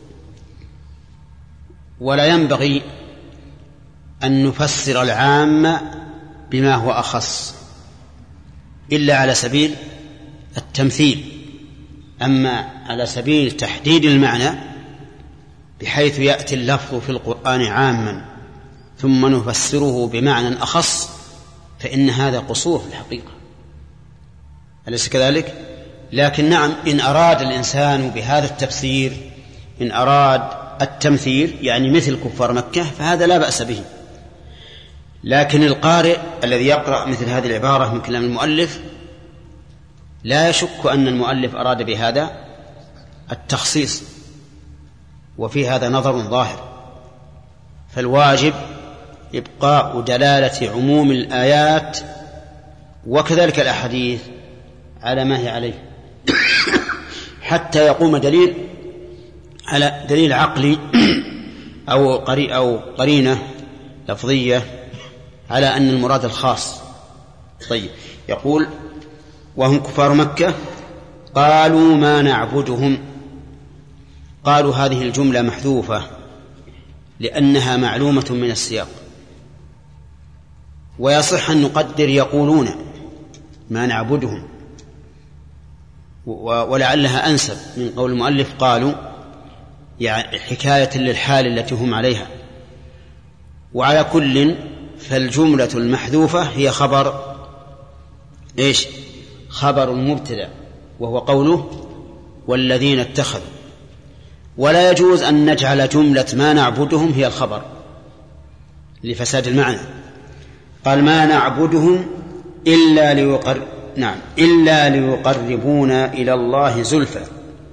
ولا ينبغي أن نفسر العام بما هو أخص إلا على سبيل التمثيل. أما على سبيل تحديد المعنى بحيث يأتي اللفظ في القرآن عاما ثم نفسره بمعنى أخص، فإن هذا قصور في الحقيقة، أليس كذلك؟ لكن نعم، إن أراد الإنسان بهذا التفسير، إن أراد التمثيل يعني مثل كفار مكة، فهذا لا بأس به. لكن القارئ الذي يقرأ مثل هذه العبارة من كلام المؤلف لا يشك أن المؤلف أراد بهذا التخصيص، وفي هذا نظر ظاهر. فالواجب إبقاء دلالة عموم الآيات وكذلك الأحاديث على ما هي عليه حتى يقوم دليل على دليل عقلي أو قري أو قرينة لفظية على أن المراد الخاص. طيب، يقول وهم كفار مكة قالوا ما نعبدهم. قالوا هذه الجملة محذوفة لأنها معلومة من السياق، ويصح أن نقدر يقولون ما نعبدهم، ولعلها أنسب من قول المؤلف قالوا، يعني حكاية للحال التي هم عليها. وعلى كل فالجملة المحذوفة هي خبر إيش؟ خبر المبتدأ، وهو قوله والذين اتخذوا. ولا يجوز أن نجعل جملة ما نعبدهم هي الخبر لفساد المعنى. قال ما نعبدهم إلا ليقر... نعم إلا ليقربونا إلى الله زلفى.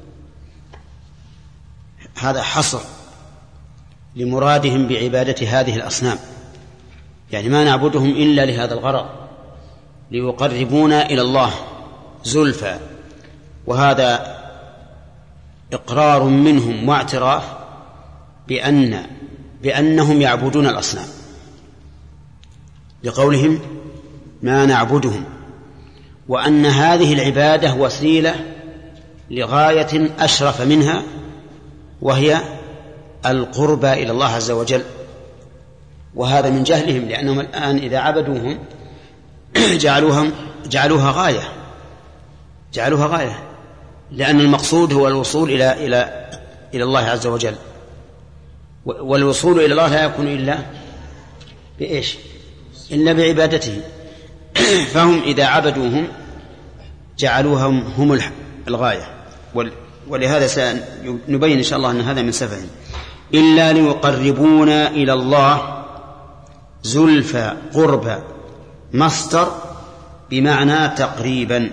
هذا حصر لمرادهم بعبادة هذه الأصنام، يعني ما نعبدهم إلا لهذا الغرض، ليقربونا إلى الله زلفى. وهذا إقرار منهم واعتراف بأن بأنهم يعبدون الأصنام، لقولهم ما نعبدهم. وأن هذه العبادة وسيلة لغاية أشرف منها، وهي القربى إلى الله عز وجل. وهذا من جهلهم، لأنهم الآن إذا عبدوهم جعلوها جعلوها غاية جعلوها غاية لأن المقصود هو الوصول إلى إلى إلى الله عز وجل، والوصول إلى الله لا يكون إلا بإيش؟ إلا بعبادته. فهم إذا عبدوهم جعلوهم هم الغاية، ولهذا سنبين إن شاء الله أن هذا من سفههم. إلا ليقربونا إلى الله زلفى قربى، مصدر بمعنى تقريبا،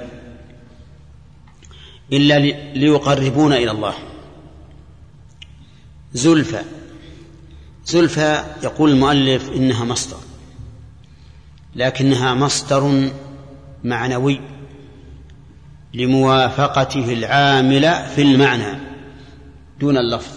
إلا ليقربونا إلى الله. زلفى زلفى يقول المؤلف إنها مصدر، لكنها مصدر معنوي لموافقته العامل في المعنى دون اللفظ.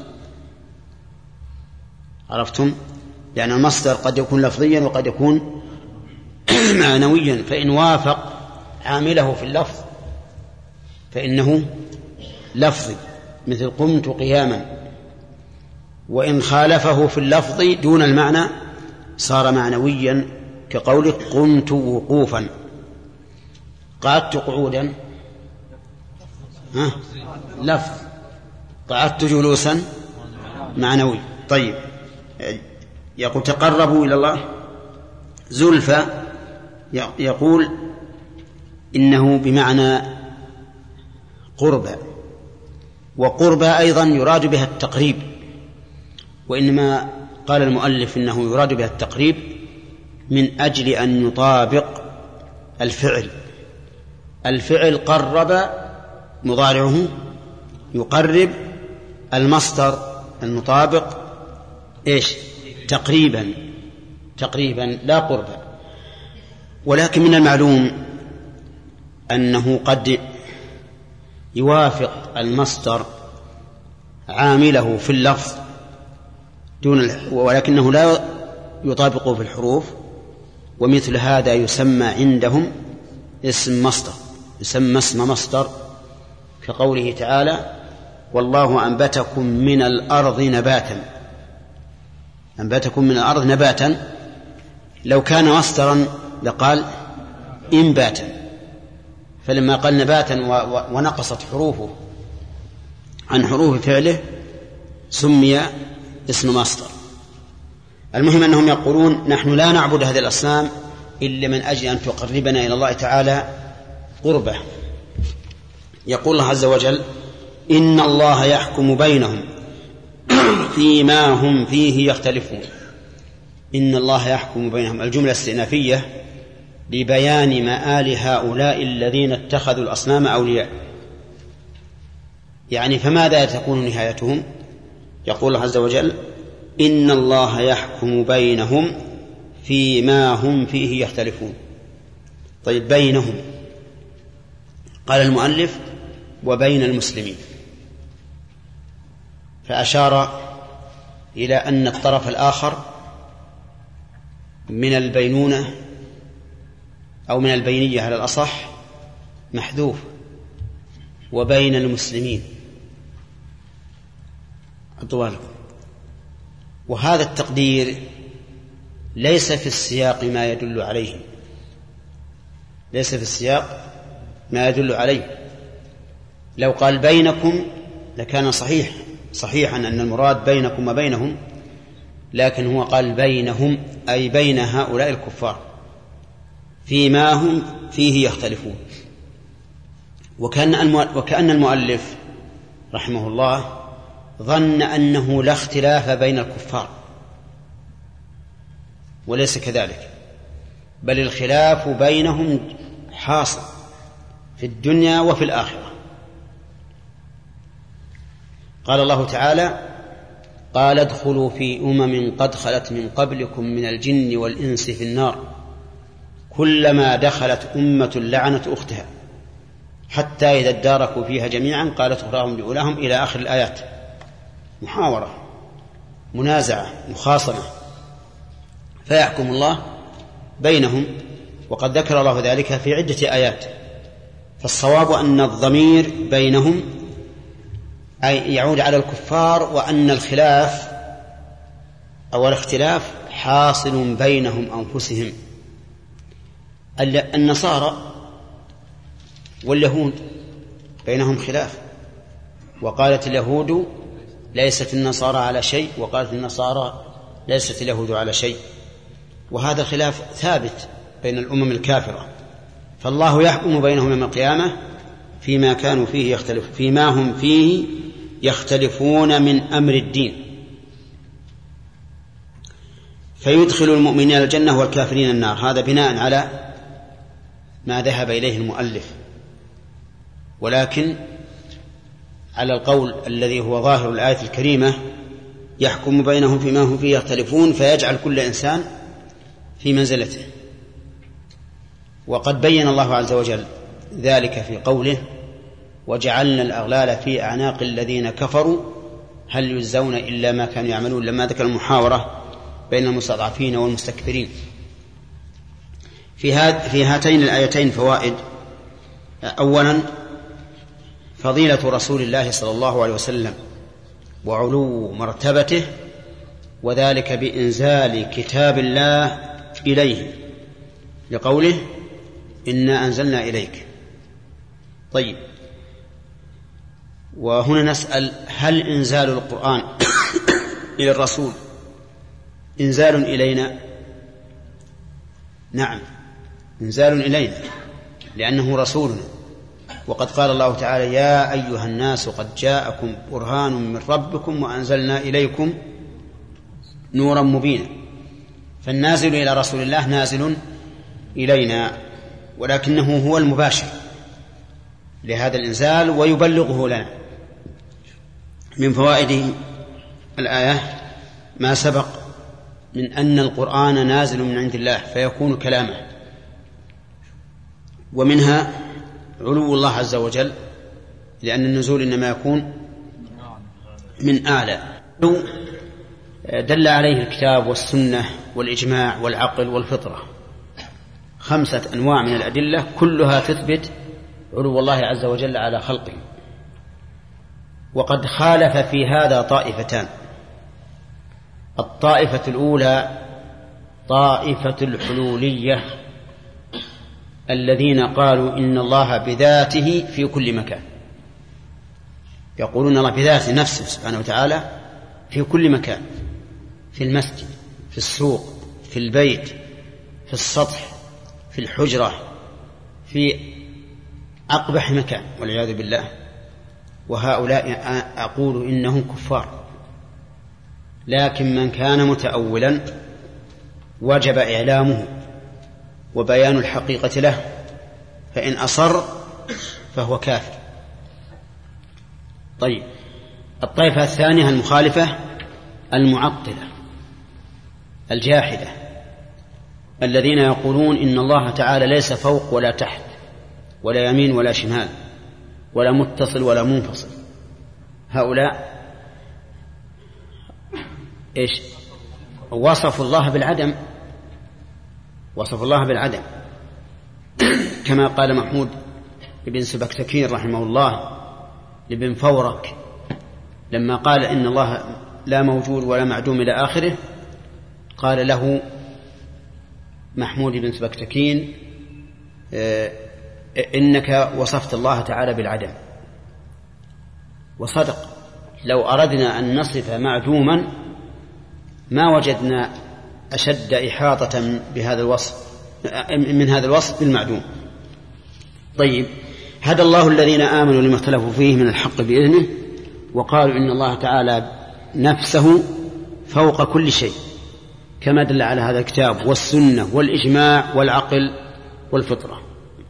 عرفتم؟ لأن المصدر قد يكون لفظيا وقد يكون معنويا، فإن وافق عامله في اللفظ فإنه لفظي، مثل قمت قياما، وإن خالفه في اللفظ دون المعنى صار معنويا، كقولك قمت وقوفا، قعدت قعودا ها لفظ، قعدت جلوسا معنوي. طيب، يقول تقربوا إلى الله زلفى، يقول إنه بمعنى قربى، وقربى أيضا يراد بها التقريب، وإنما قال المؤلف إنه يراد بها التقريب من أجل أن يطابق الفعل. الفعل قرب مضارعه يقرب، المصدر المطابق إيش؟ تقريبا تقريبا لا قربا. ولكن من المعلوم أنه قد يوافق المصدر عامله في اللفظ دون، ولكنه لا يطابقه في الحروف، ومثل هذا يسمى عندهم اسم مصدر، يسمى اسم مصدر، كقوله تعالى والله أنبتكم من الأرض نباتا. أنبتكم من الأرض نباتا، لو كان مصدرا لقال إنباتا، فلما قال نباتا ونقصت حروفه عن حروف فعله سمي اسم مصدر. المهم أنهم يقولون نحن لا نعبد هذه الأصنام إلا من أجل أن تقربنا إلى الله تعالى قربة. يقول الله عز وجل إن الله يحكم بينهم فيما هم فيه يختلفون. إن الله يحكم بينهم، الجملة الاستئنافية لبيان مآل هؤلاء الذين اتخذوا الأصنام أولياء، يعني فماذا تكون نهايتهم؟ يقول الله عز وجل إن الله يحكم بينهم فيما هم فيه يختلفون. طيب، بينهم، قال المؤلف وبين المسلمين، فأشار إلى أن الطرف الآخر من البينونة أو من البينية على الأصح محذوف، وبين المسلمين أطوالكم. وهذا التقدير ليس في السياق ما يدل عليه، ليس في السياق ما يدل عليه. لو قال بينكم لكان صحيح صحيحا أن المراد بينكم وبينهم، لكن هو قال بينهم أي بين هؤلاء الكفار فيما هم فيه يختلفون. وكأن وكأن المؤلف رحمه الله ظن أنه لا اختلاف بين الكفار، وليس كذلك، بل الخلاف بينهم حاصل في الدنيا وفي الآخرة. قال الله تعالى قال ادخلوا في أمم قد خلت من قبلكم من الجن والإنس في النار كلما دخلت أمة لعنت أختها حتى إذا اداركوا فيها جميعا قالت أخراهم لأولاهم إلى آخر الآيات. محاورة، منازعة، مخاصمة، فيحكم الله بينهم. وقد ذكر الله ذلك في عدة آيات، فالصواب أن الضمير بينهم أي يعود على الكفار، وأن الخلاف أو الاختلاف حاصل بينهم أنفسهم. النصارى واليهود بينهم خلاف، وقالت اليهود ليست النصارى على شيء، وقالت النصارى ليست اليهود على شيء، وهذا الخلاف ثابت بين الأمم الكافرة. فالله يحكم بينهم يوم القيامة فيما كانوا فيه يختلف فيما هم فيه يختلفون من أمر الدين، فيدخل المؤمنين الجنة والكافرين النار. هذا بناء على ما ذهب إليه المؤلف، ولكن على القول الذي هو ظاهر الآية الكريمة يحكم بينهم فيما هم فيه يختلفون، فيجعل كل إنسان في منزلته. وقد بين الله عز وجل ذلك في قوله: وجعلنا الأغلال في أعناق الذين كفروا هل يجزون إلا ما كانوا يعملون، لما ذكر المحاورة بين المستضعفين والمستكبرين. في, في هاتين الآيتين فوائد. أولا فضيلة رسول الله صلى الله عليه وسلم وعلو مرتبته، وذلك بإنزال كتاب الله إليه لقوله: إنا أنزلنا إليك. طيب، وهنا نسأل: هل إنزال القرآن إلى الرسول إنزال إلينا؟ نعم، إنزال إلينا، لأنه رسولنا. وقد قال الله تعالى: يا أيها الناس قد جاءكم برهان من ربكم وأنزلنا إليكم نورا مبينا. فالنازل إلى رسول الله نازل إلينا، ولكنه هو المباشر لهذا الإنزال ويبلغه لنا. من فوائد الآية ما سبق من أن القرآن نازل من عند الله فيكون كلامه، ومنها علو الله عز وجل، لأن النزول إنما يكون من أعلى. دل عليه الكتاب والسنة والإجماع والعقل والفطرة، خمسة أنواع من الأدلة كلها تثبت علو الله عز وجل على خلقه. وقد خالف في هذا طائفتان. الطائفة الأولى طائفة الحلولية الذين قالوا إن الله بذاته في كل مكان، يقولون الله بذاته نفسه سبحانه وتعالى في كل مكان، في المسجد، في السوق، في البيت، في السطح، في الحجرة، في أقبح مكان والعياذ بالله. وهؤلاء أقول إنهم كفار، لكن من كان متأولا وجب إعلامه وبيان الحقيقة له، فإن أصر فهو كافر. طيب، الطائفة الثانية المخالفة المعطلة الجاحدة الذين يقولون إن الله تعالى ليس فوق ولا تحت ولا يمين ولا شمال ولا متصل ولا منفصل. هؤلاء إيش؟ وصفوا الله بالعدم، وصفوا الله بالعدم كما قال محمود بن سبكتكين رحمه الله لابن فورك لما قال إن الله لا موجود ولا معدوم إلى آخره، قال له محمود بن سبكتكين: إنك وصفت الله تعالى بالعدم. وصدق، لو أردنا أن نصف معدوما ما وجدنا أشد إحاطة بهذا الوصف من هذا الوصف بالمعدوم. طيب، هدى الله الذين آمنوا لما اختلفوا فيه من الحق بإذنه، وقالوا إن الله تعالى نفسه فوق كل شيء، كما دل على هذا الكتاب والسنة والإجماع والعقل والفطرة.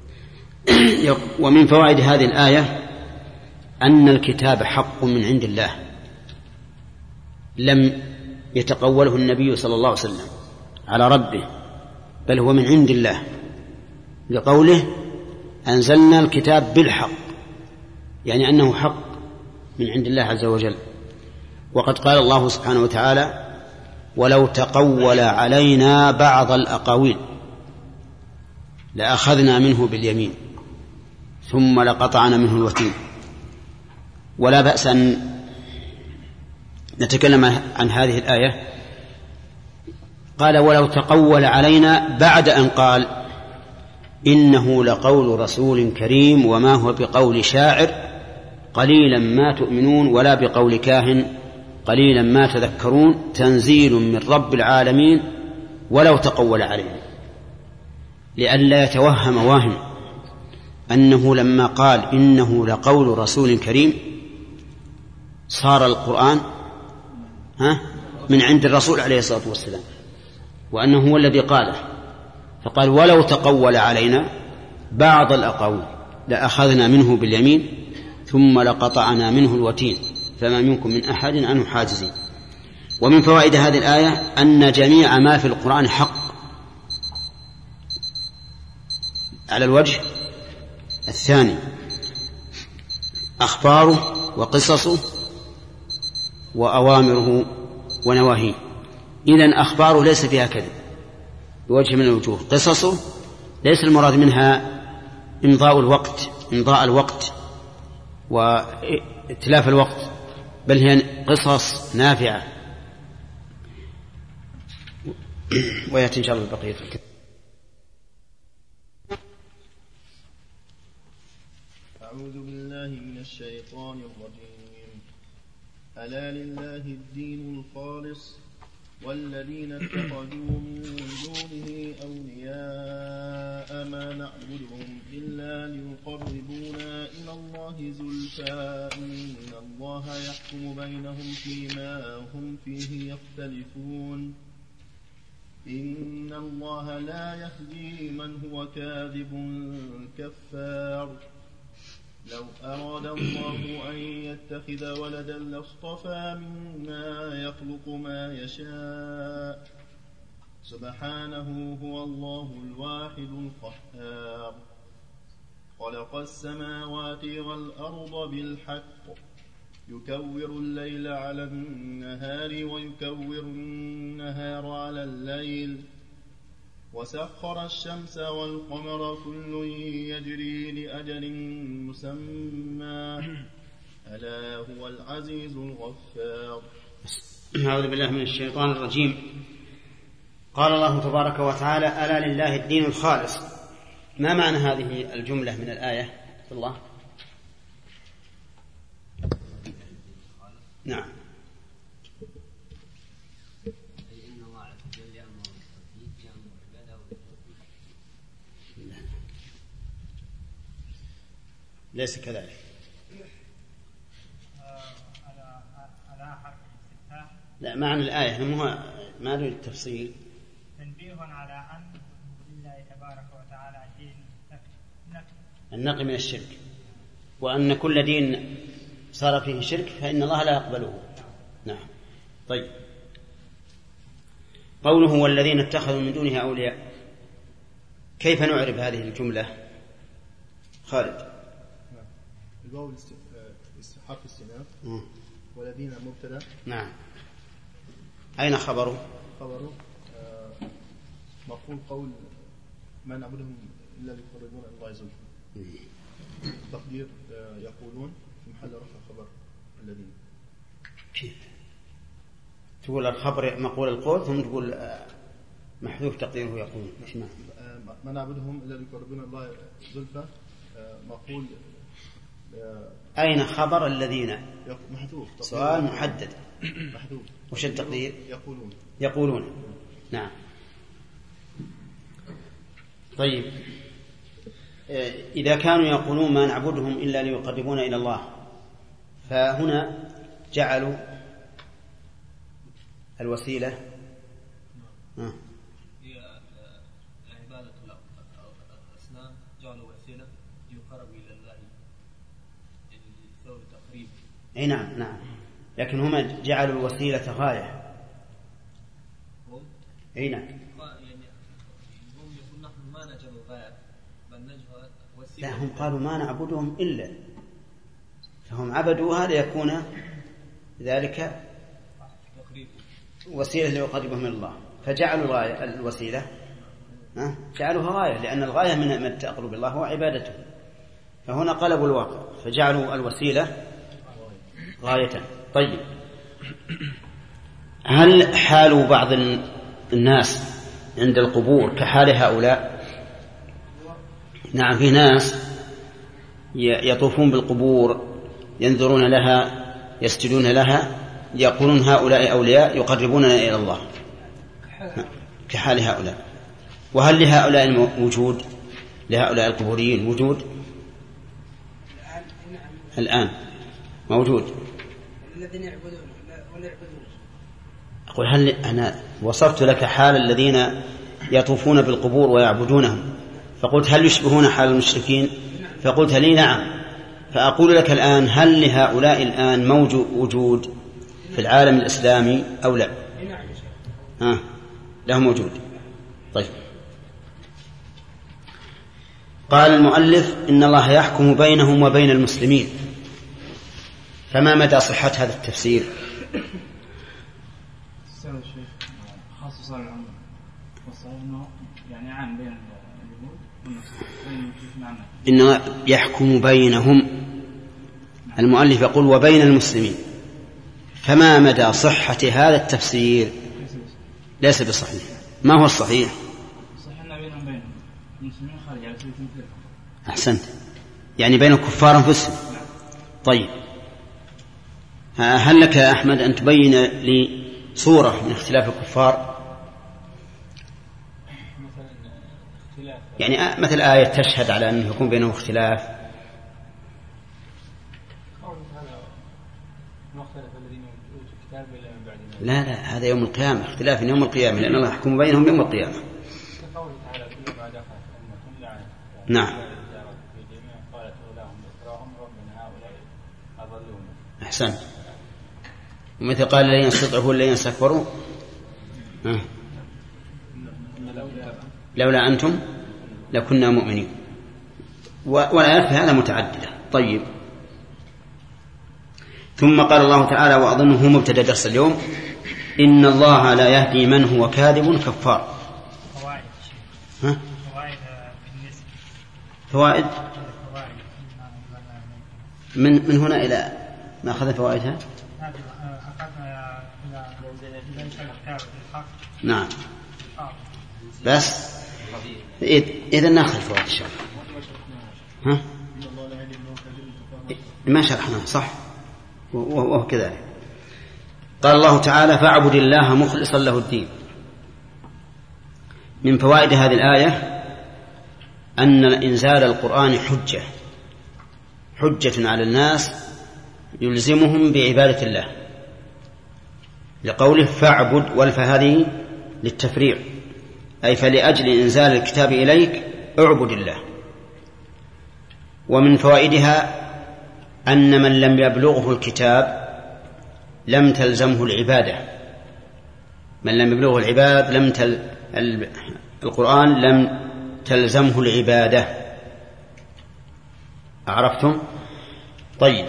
ومن فوائد هذه الآية أن الكتاب حق من عند الله، لم يتقوله النبي صلى الله عليه وسلم على ربه، بل هو من عند الله، لقوله: أنزلنا الكتاب بالحق، يعني أنه حق من عند الله عز وجل. وقد قال الله سبحانه وتعالى: ولو تقول علينا بعض الأقاويل لأخذنا منه باليمين ثم لقطعنا منه الوتين. ولا بأس أن نتكلم عن هذه الآية. قال ولو تقول علينا بعد أن قال إنه لقول رسول كريم وما هو بقول شاعر قليلا ما تؤمنون ولا بقول كاهن قليلا ما تذكرون تنزيل من رب العالمين ولو تقول علينا، لئلا يتوهم واهم أنه لما قال إنه لقول رسول كريم صار القرآن ها من عند الرسول عليه الصلاة والسلام، وأنه هو الذي قاله. فقال ولو تقول علينا بعض الأقاويل لأخذنا منه باليمين ثم لقطعنا منه الوتين فما منكم من أحد عنه حاجزين. ومن فوائد هذه الآية أن جميع ما في القرآن حق على الوجه الثاني، أخباره وقصصه وأوامره ونواهيه. إذن أخباره ليس فيها كذب بوجه من الوجوه، قصصه ليس المراد منها إمضاء الوقت إمضاء الوقت وإتلاف الوقت، بل هي قصص نافعة. ويأتي إن شاء الله البقية. أعوذ بالله من الشيطان الرجيم. ألا لله الدين الخالص والذين اتخذوا من دونه أولياء ما نعبدهم إلا ليقربونا إلى الله زلفى إن الله يحكم بينهم فيما هم فيه يختلفون إن الله لا يهدي من هو كاذب كفار. لو أراد الله أن يتخذ ولدا لاصطفى مما يخلق ما يشاء سبحانه هو الله الواحد القهار. خلق السماوات والأرض بالحق يكور الليل على النهار ويكور النهار على الليل وسخر الشمس والقمر كل يجري لأجل مسمى ألا هو العزيز الغفار. أعوذ بالله من الشيطان الرجيم. قال الله تبارك وتعالى ألا لله الدين الخالص. ما معنى هذه الجملة من الآية الله؟ نعم ليس كذلك. لا معنى الآية مو ما له التفصيل. تنبيه على أن لله تبارك وتعالى دين النقي من الشرك، وأن كل دين صار فيه شرك فإن الله لا يقبله. نعم. طيب قوله والذين اتخذوا من دونه أولياء، كيف نعرف هذه الجملة خالد؟ الواو حرف استئناف والذين مبتدا. نعم. أين خبره؟ خبره آه مفعول قول ما نعبدهم إلا ليقربونا إلى الله زلفى. تقدير آه يقولون في محل رفع خبر الذين. كيف تقول الخبر مقول القول ثم تقول آه محذوف تقديره يقولون؟ آه ما نعبدهم إلا ليقربونا إلى الله زلفى آه مقول أين خبر الذين؟ محذوف. سؤال محدد. محذوف. وش التقدير؟ يقولون. يقولون. نعم. طيب إذا كانوا يقولون ما نعبدهم إلا ليقربونا إلى الله، فهنا جعلوا الوسيلة هي عبادة الأصنام، جعلوا وسيلة يقرب إلى الله للثور تقريب. أي نعم نعم، لكن هم جعلوا الوسيلة غاية. أي نعم. يعني هم يقول نحن ما نجعل غاية بل نجعل وسيلة. لا هم قالوا ما نعبدهم إلا، فهم عبدوا هذا يكون ذلك وسيلة ليقربهم من الله، فجعلوا الغاية الوسيلة جعلوها غاية، لأن الغاية من التقرب الله هو عبادته. فهنا قلبوا الواقع فجعلوا الوسيلة غاية. طيب، هل حال بعض الناس عند القبور كحال هؤلاء؟ نعم، في ناس يطوفون بالقبور ينظرون لها يسجدون لها يقولون هؤلاء أولياء يقربوننا إلى الله كحال هؤلاء. وهل لهؤلاء وجود؟ لهؤلاء القبوريين وجود الآن موجود؟ الذين يعبدون ولا يعبدون؟ أقول هل أنا وصفت لك حال الذين يطوفون بالقبور ويعبدونهم، فقلت هل يشبهون حال المشركين؟ فقلت لي نعم. فأقول لك الآن هل لهؤلاء الآن موجود وجود في العالم الإسلامي أو لا؟ ها، لهم موجود. طيب، قال المؤلف إن الله يحكم بينهم وبين المسلمين، فما مدى صحة هذا التفسير؟ خاصة العمر والصحيح أنه يعني عام بين اليهود والنصارى. إنه يحكم بينهم، المؤلف يقول وبين المسلمين، فما مدى صحة هذا التفسير؟ ليس بصحيح. ما هو الصحيح؟ صحيح أنه بينهم بينهم المسلمين خارج على سبيل المثال. أحسنت، يعني بين الكفار أنفسهم. طيب، هل لك يا أحمد أن تبين لي صورة من اختلاف الكفار؟ يعني مثل آية تشهد على أنه يكون بينهم اختلاف. لا لا، هذا يوم القيامة، اختلاف يوم القيامة، لأن الله يحكم بينهم يوم القيامة. نعم، أحسن. ومثل قال لن يستطيعوا لن يستكبروا لولا أنتم لكنا مؤمنين، والآيات في هذا متعددة. طيب، ثم قال الله تعالى وأظنه مبتدأ درس اليوم إن الله لا يهدي من هو كاذب كفار. فوائد ها؟ فوائد بالنسبة فوائد من من هنا إلى ما أخذ فوائدها. أخذنا إلى ليس الكتاب بالحق. نعم، بس إذا نأخذ فوائد إن شاء الله. ها؟ ما شرحنا صح وهو كذلك. قال الله تعالى فاعبد الله مخلصا له الدين. من فوائد هذه الآية أن إنزال القرآن حجة حجة على الناس يلزمهم بعبادة الله، لقوله فاعبد، والفهذه للتفريع، أي فلأجل إنزال الكتاب إليك اعبد الله. ومن فوائدها أن من لم يبلغه الكتاب لم تلزمه العبادة، من لم يبلغه العباد لم تل... القرآن لم تلزمه العبادة. عرفتم؟ طيب،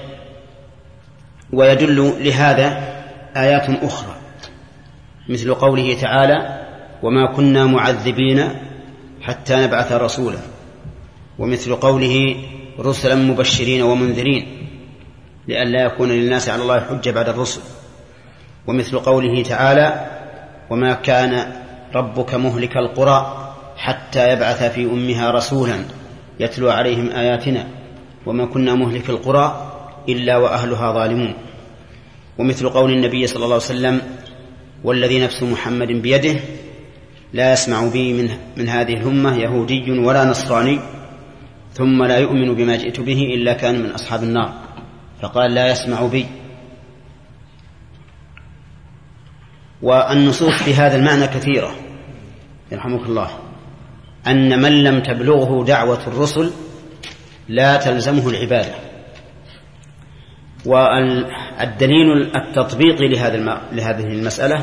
ويدل لهذا آيات أخرى مثل قوله تعالى وما كنا معذبين حتى نبعث رسولا، ومثل قوله رسلا مبشرين ومنذرين لئلا يكون للناس على الله حجة بعد الرسل، ومثل قوله تعالى وما كان ربك مهلك القرى حتى يبعث في أمها رسولا يتلو عليهم آياتنا وما كنا مهلك القرى إلا وأهلها ظالمون، ومثل قول النبي صلى الله عليه وسلم والذي نفس محمد بيده لا يسمع بي من, من هذه الأمة يهودي ولا نصراني ثم لا يؤمن بما جئت به إلا كان من أصحاب النار، فقال لا يسمع بي. والنصوص في هذا المعنى كثيرة يرحمك الله، أن من لم تبلغه دعوة الرسل لا تلزمه العبادة. والدليل التطبيقي لهذه المسألة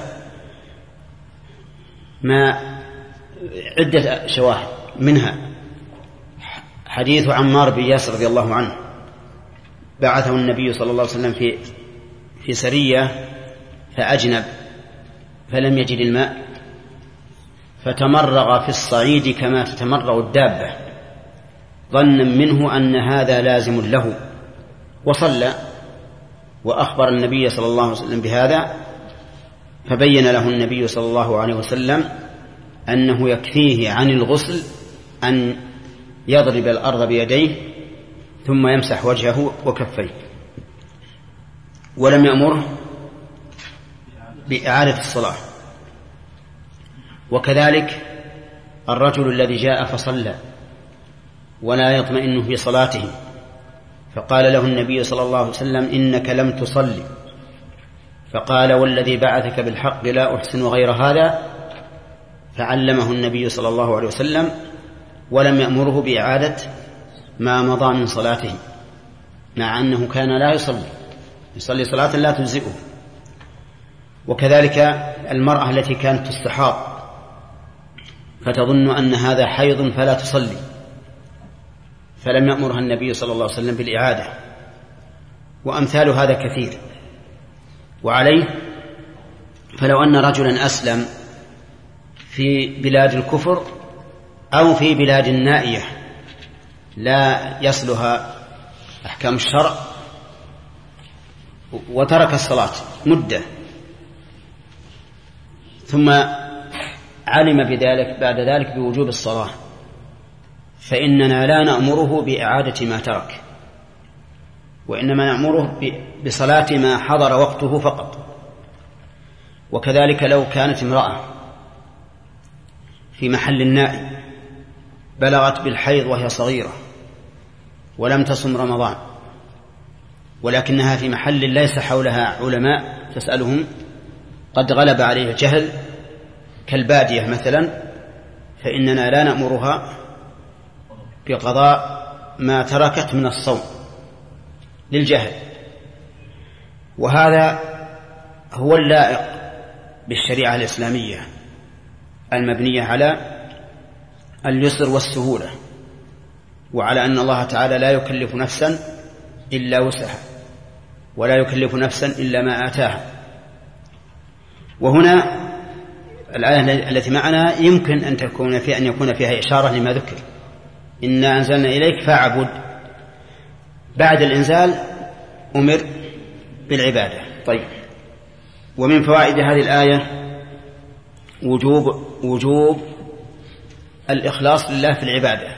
ما عدة شواهد، منها حديث عمار بن ياسر رضي الله عنه، بعثه النبي صلى الله عليه وسلم في في سرية فأجنب فلم يجد الماء فتمرغ في الصعيد كما تتمرغ الدابة ظنا منه أن هذا لازم له وصلى، وأخبر النبي صلى الله عليه وسلم بهذا، فبين له النبي صلى الله عليه وسلم أنه يكفيه عن الغسل أن يضرب الأرض بيديه ثم يمسح وجهه وكفيه، ولم يأمره بإعادة الصلاة. وكذلك الرجل الذي جاء فصلى ولا يطمئن في صلاته، فقال له النبي صلى الله عليه وسلم إنك لم تصلي، فقال والذي بعثك بالحق لا أحسن غير هذا، فعلمه النبي صلى الله عليه وسلم ولم يأمره بإعادة ما مضى من صلاته، مع أنه كان لا يصلي يصلي صلاة لا تجزئه. وكذلك المرأة التي كانت تستحاض فتظن أن هذا حيض فلا تصلي، فلم يأمرها النبي صلى الله عليه وسلم بالإعادة، وأمثال هذا كثير. وعليه فلو أن رجلا أسلم في بلاد الكفر أو في بلاد نائية لا يصلها أحكام الشرع وترك الصلاة مدة ثم علم بذلك بعد ذلك بوجوب الصلاة، فإننا لا نأمره بإعادة ما ترك، وإنما نأمره بصلاة ما حضر وقته فقط. وكذلك لو كانت امرأة في محل النائي بلغت بالحيض وهي صغيرة ولم تصم رمضان، ولكنها في محل ليس حولها علماء تسألهم، قد غلب عليه الجهل كالبادية مثلا، فإننا لا نأمرها بقضاء ما تركت من الصوم للجهل. وهذا هو اللائق بالشريعة الإسلامية المبنية على اليسر والسهولة، وعلى أن الله تعالى لا يكلف نفسا إلا وسعها ولا يكلف نفسا إلا ما آتاها. وهنا الآية التي معنا يمكن أن تكون في أن يكون فيها إشارة لما ذكر، إنا أنزلنا إليك فاعبد، بعد الإنزال أمر بالعبادة. طيب، ومن فوائد هذه الآية وجوب وجوب الإخلاص لله في العبادة،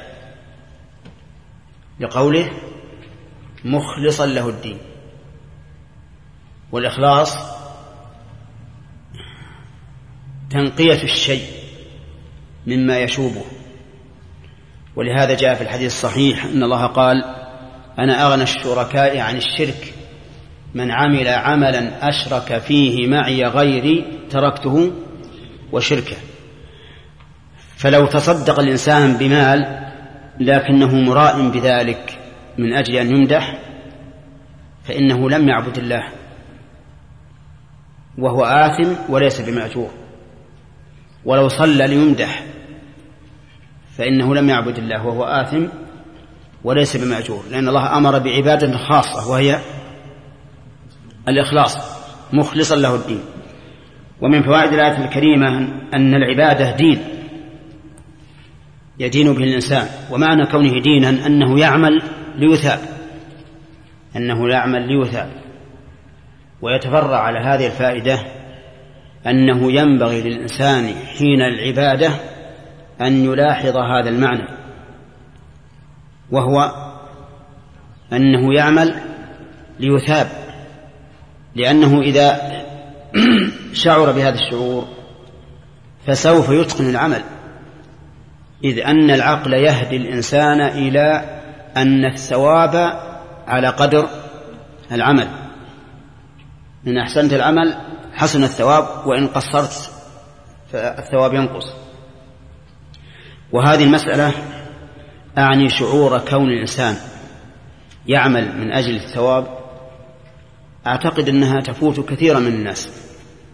لقوله مخلصا له الدين. والإخلاص تنقية الشيء مما يشوبه، ولهذا جاء في الحديث الصحيح أن الله قال أنا أغنى الشركاء عن الشرك، من عمل عملا أشرك فيه معي غيري تركته وشركه. فلو تصدق الإنسان بمال لكنه مراء بذلك من أجل أن يمدح فإنه لم يعبد الله، وهو آثم وليس بمأجور. ولو صلى ليمدح فإنه لم يعبد الله وهو آثم وليس بمأجور، لأن الله أمر بعبادة خاصة وهي الإخلاص مخلصا له الدين. ومن فوائد الآية الكريمة أن العبادة دين يدين به الإنسان، ومعنى كونه دينا أنه يعمل ليثاب، أنه يعمل ليثاب. ويتفرع على هذه الفائدة أنه ينبغي للإنسان حين العبادة أن يلاحظ هذا المعنى، وهو أنه يعمل ليثاب، لأنه إذا شعر بهذا الشعور فسوف يتقن العمل، إذ أن العقل يهدي الإنسان إلى أن الثواب على قدر العمل، إن أحسنت العمل حسن الثواب، وإن قصرت فالثواب ينقص. وهذه المسألة أعني شعور كون الإنسان يعمل من أجل الثواب، أعتقد أنها تفوت كثيرا من الناس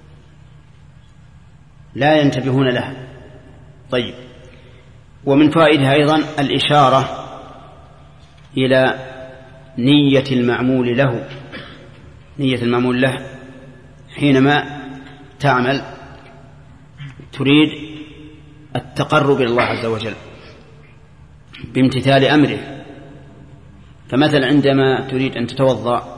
لا ينتبهون لها. طيب، ومن فائدها أيضا الإشارة إلى نية المعمول له، نية المعمول له حينما تعمل تريد التقرب إلى الله عز وجل. بامتثال أمره. فمثلا عندما تريد أن تتوضأ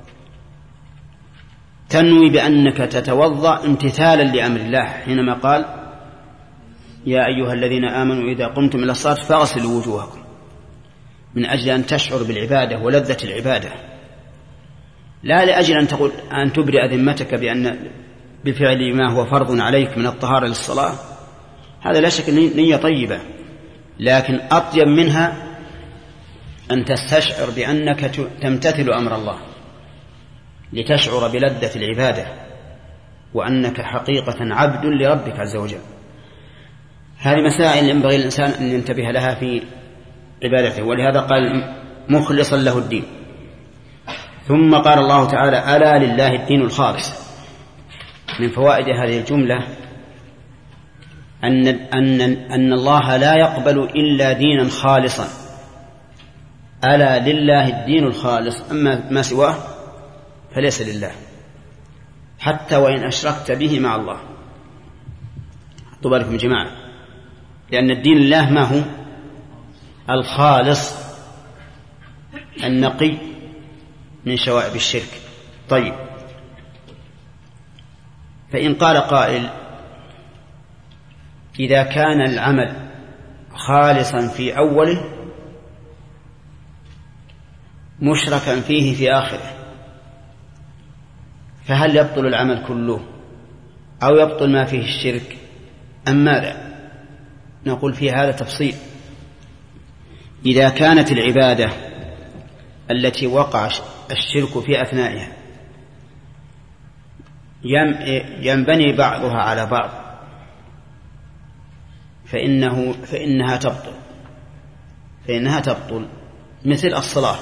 تنوي بأنك تتوضأ امتثالا لأمر الله حينما قال يا أيها الذين آمنوا إذا قمتم إلى الصلاة فاغسلوا وجوهكم، من أجل أن تشعر بالعبادة ولذة العبادة، لا لأجل أن تقول أن تبرئ ذمتك بأن بفعل ما هو فرض عليك من الطهارة للصلاة. هذا لا شك نية طيبة، لكن أطيب منها أن تستشعر بأنك تمتثل أمر الله لتشعر بلذة العبادة وأنك حقيقة عبد لربك عز وجل. هذه مسائل ينبغي الإنسان أن ينتبه لها في عبادته، ولهذا قال مخلصا له الدين. ثم قال الله تعالى ألا لله الدين الخالص. من فوائد هذه الجملة أن, أن, أن الله لا يقبل إلا دينا خالصا. ألا لله الدين الخالص، أما ما سواه فليس لله، حتى وإن أشركت به مع الله. حطوا بالكم يا جماعة، لأن الدين لله ما هو؟ الخالص النقي من شوائب الشرك. طيب، فإن قال قائل إذا كان العمل خالصا في أوله مشركا فيه في آخره، فهل يبطل العمل كله أو يبطل ما فيه الشرك أم ماذا؟ نقول في هذا تفصيل. إذا كانت العبادة التي وقع الشرك في أثنائها ينبني بعضها على بعض فإنه فإنها تبطل فإنها تبطل مثل الصلاة.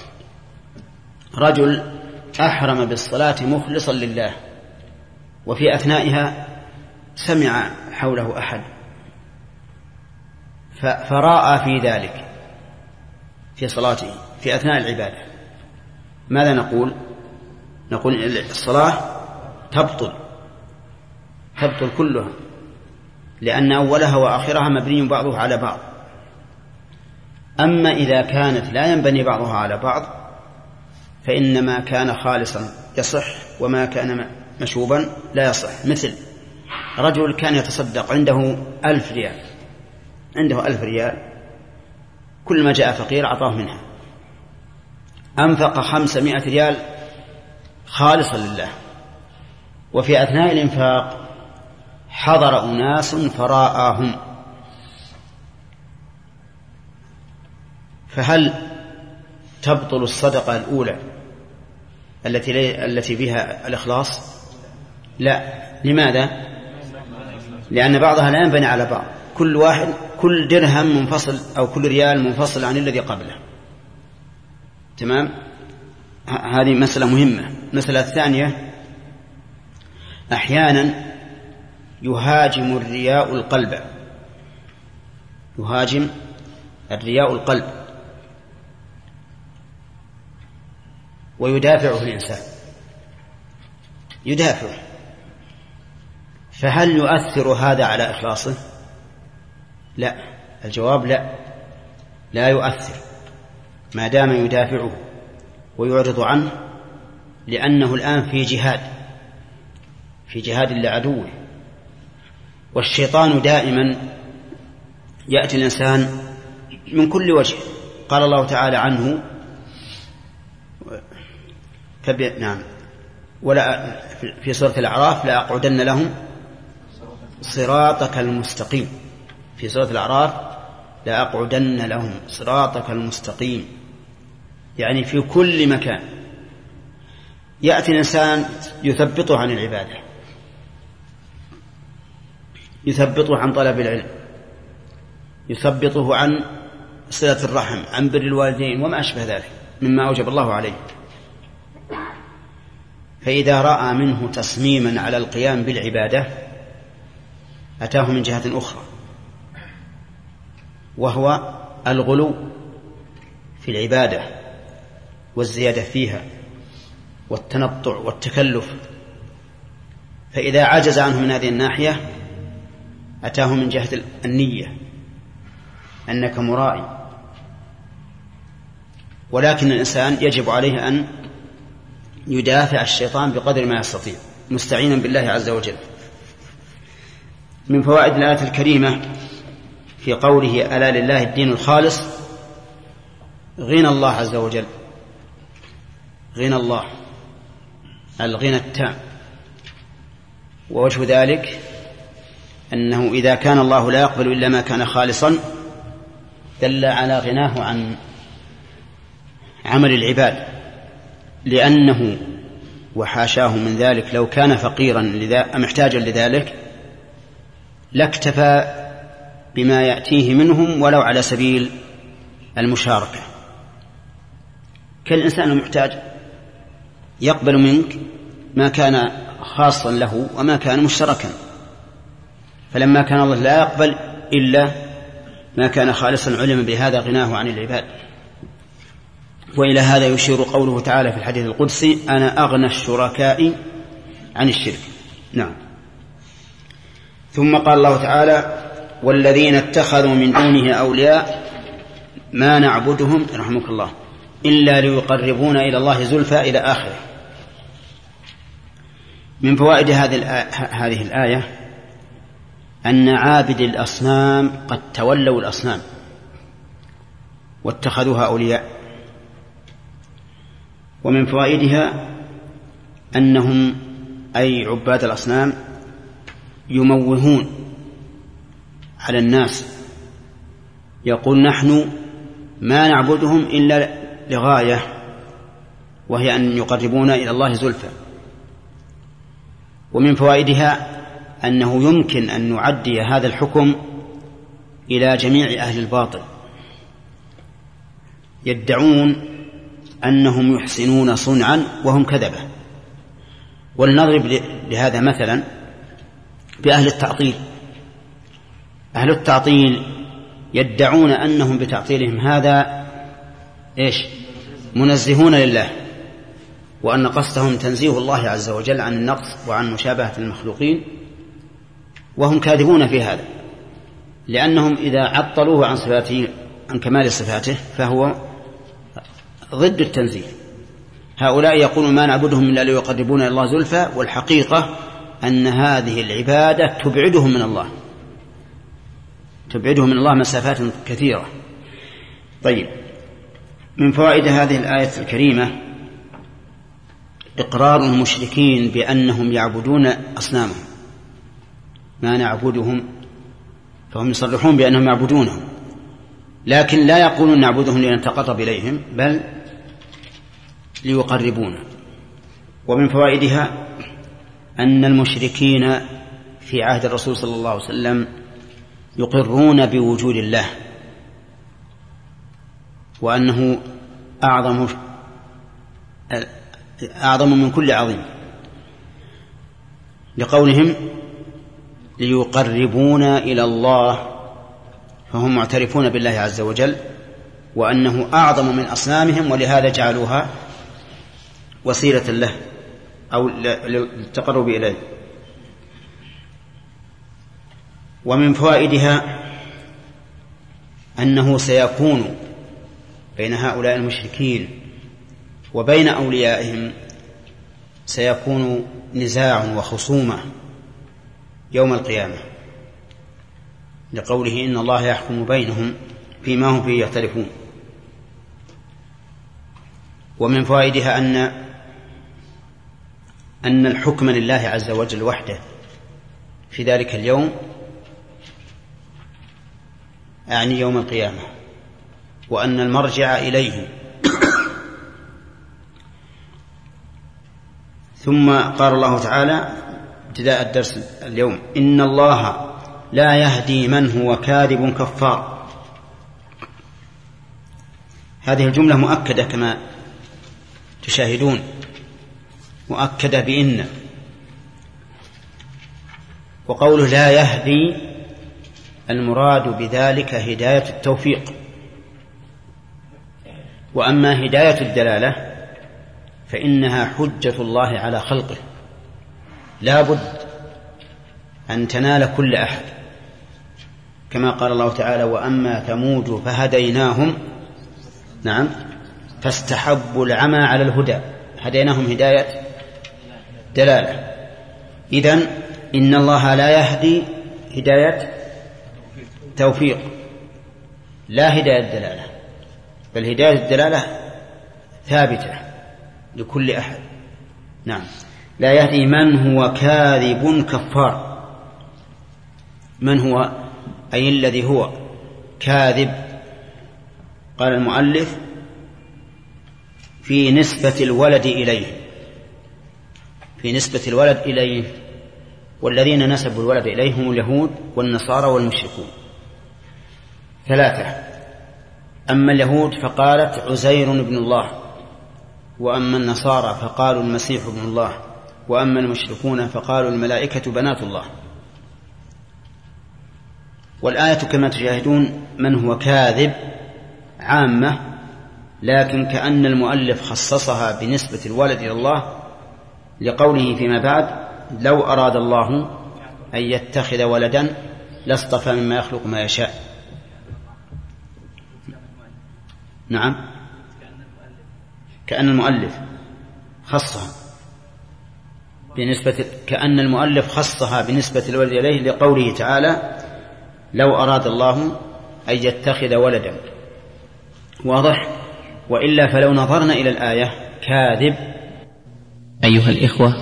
رجل أحرم بالصلاة مخلصا لله، وفي أثنائها سمع حوله أحد فرأى في ذلك في صلاته في أثناء العبادة، ماذا نقول؟ نقول الصلاة تبطل تبطل كلها، لأن أولها وآخرها مبني بعضها على بعض. أما إذا كانت لا ينبني بعضها على بعض فإنما كان خالصا يصح وما كان مشوبا لا يصح. مثل رجل كان يتصدق عنده ألف ريال عنده ألف ريال كل ما جاء فقير أعطاه منها، أنفق خمسمائة ريال خالصا لله، وفي أثناء الإنفاق حضر أناس فراءهم، فهل تبطل الصدقة الأولى التي التي فيها الإخلاص؟ لا. لماذا؟ لأن بعضها لا ينبني على بعض، كل واحد كل درهم منفصل أو كل ريال منفصل عن الذي قبله. تمام؟ هذه مسألة مهمة. المسألة الثانية، أحيانا يهاجم الرياء القلب يهاجم الرياء القلب ويدافعه الإنسان يدافعه، فهل يؤثر هذا على إخلاصه؟ لا. الجواب لا، لا يؤثر ما دام يدافعه ويعرض عنه، لأنه الآن في جهاد في جهاد لعدوه. والشيطان دائما يأتي الإنسان من كل وجه. قال الله تعالى عنه نعم ولا في سورة الأعراف لا أقعدن لهم صراطك المستقيم. في سورة الأعراف لا أقعدن لهم صراطك المستقيم، يعني في كل مكان يأتي الإنسان يثبطه عن العبادة، يثبطه عن طلب العلم، يثبطه عن صلة الرحم، عن بر الوالدين وما أشبه ذلك مما أوجب الله عليه. فإذا رأى منه تصميما على القيام بالعبادة أتاه من جهة أخرى، وهو الغلو في العبادة والزيادة فيها والتنطع والتكلف. فإذا عجز عنه من هذه الناحية أتاه من جهة النية، أنك مرائي ولكن الإنسان يجب عليه أن يدافع الشيطان بقدر ما يستطيع مستعينا بالله عز وجل. من فوائد الآية الكريمة في قوله ألا لله الدين الخالص غنى الله عز وجل، غنى الله الغنى التام. ووجه ذلك أنه إذا كان الله لا يقبل إلا ما كان خالصا دل على غناه عن عمل العباد، لأنه وحاشاه من ذلك لو كان فقيرا محتاجا لذلك لاكتفى بما يأتيه منهم ولو على سبيل المشاركة. كالإنسان المحتاج يقبل منك ما كان خاصا له وما كان مشتركا، فلما كان الله لا يقبل إلا ما كان خالصا علم بهذا غناه عن العباد. وإلى هذا يشير قوله تعالى في الحديث القدسي أنا أغنى الشركاء عن الشرك. نعم. ثم قال الله تعالى والذين اتخذوا من دونه أولياء ما نعبدهم رحمك الله إلا ليقربونا إلى الله زلفى إلى آخره. من فوائد هذه الآية أن عابد الأصنام قد تولوا الأصنام واتخذوها أولياء. ومن فوائدها أنهم أي عباد الأصنام يموهون على الناس، يقول نحن ما نعبدهم إلا لغاية وهي أن يقربونا إلى الله زلفى. ومن فوائدها أنه يمكن أن نعدي هذا الحكم إلى جميع أهل الباطل يدعون أنهم يحسنون صنعا وهم كذبة. ولنضرب لهذا مثلا بأهل التعطيل. أهل التعطيل يدعون أنهم بتعطيلهم هذا إيش منزهون لله، وأن قصدهم تنزيه الله عز وجل عن النقص وعن مشابهة المخلوقين، وهم كاذبون في هذا، لأنهم إذا عطلوه عن صفاته عن كمال صفاته فهو ضد التنزيه. هؤلاء يقولون ما نعبدهم إلا ليقربونا إلى الله زلفى، والحقيقة أن هذه العبادة تبعدهم من الله، تبعدهم من الله مسافات كثيرة. طيب، من فوائد هذه الآية الكريمة إقرار المشركين بأنهم يعبدون أصنامهم، ما نعبدهم، فهم يصرحون بأنهم يعبدونهم، لكن لا يقولون نعبدهم لنتقرب إليهم بل ليقربونا. ومن فوائدها أن المشركين في عهد الرسول صلى الله عليه وسلم يقرون بوجود الله وأنه أعظم أعظم من كل عظيم، لقولهم ليقربونا إلى الله، فهم معترفون بالله عز وجل وأنه أعظم من أصنامهم، ولهذا جعلوها وسيلة له أو للتقرب إليه. ومن فوائدها أنه سيكون بين هؤلاء المشركين وبين أوليائهم سيكون نزاع وخصومة يوم القيامة، لقوله إن الله يحكم بينهم فيما هم فيه يختلفون. ومن فوائدها أن أن الحكم لله عز وجل وحده في ذلك اليوم، أعني يوم القيامة، وأن المرجع إليه. ثم قال الله تعالى ابتداء الدرس اليوم إن الله لا يهدي من هو كاذب كفار. هذه الجملة مؤكدة كما تشاهدون، مؤكدة بإن، وقوله لا يهدي المراد بذلك هداية التوفيق، وأما هداية الدلالة فإنها حجة الله على خلقه، لا بد أن تنال كل أحد، كما قال الله تعالى وأما ثمود فهديناهم نعم فاستحبوا العمى على الهدى، هديناهم هداية دلالة. إذن إن الله لا يهدي هداية توفيق لا هداية دلالة، بل هداية الدلالة ثابتة لكل أحد. نعم. لا يهدي من هو كاذب كفار. من هو أي الذي هو كاذب؟ قال المؤلف في نسبة الولد إليه، في نسبة الولد إليه، والذين نسبوا الولد إليه هم اليهود والنصارى والمشركون ثلاثة. أما اليهود فقالت عزير ابن الله، وأما النصارى فقالوا المسيح ابن الله، وأما المشركون فقالوا الملائكة بنات الله. والآية كما تشاهدون من هو كاذب عامة، لكن كأن المؤلف خصصها بنسبة الولد إلى الله لقوله فيما بعد لو أراد الله أن يتخذ ولدا لاصطفى مما يخلق ما يشاء. نعم، كأن المؤلف خصها بنسبة كأن المؤلف خصها بنسبة الولد إليه لقوله تعالى لو أراد الله أن يتخذ ولدا. واضح؟ وإلا فلو نظرنا إلى الآية كاذب. أيها الإخوة،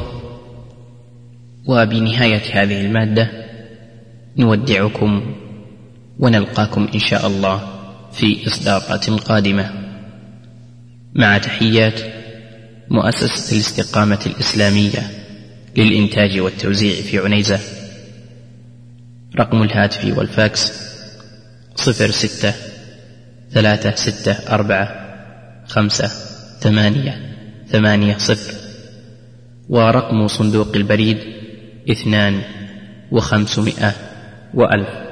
وبنهاية هذه المادة نودعكم ونلقاكم إن شاء الله في إصدارات قادمة، مع تحيات مؤسسة الاستقامة الإسلامية للإنتاج والتوزيع في عنيزة. رقم الهاتف والفاكس صفر ستة ثلاثة ستة أربعة خمسة ثمانية ثمانية صفر، ورقم صندوق البريد اثنان وخمسمائة وألف.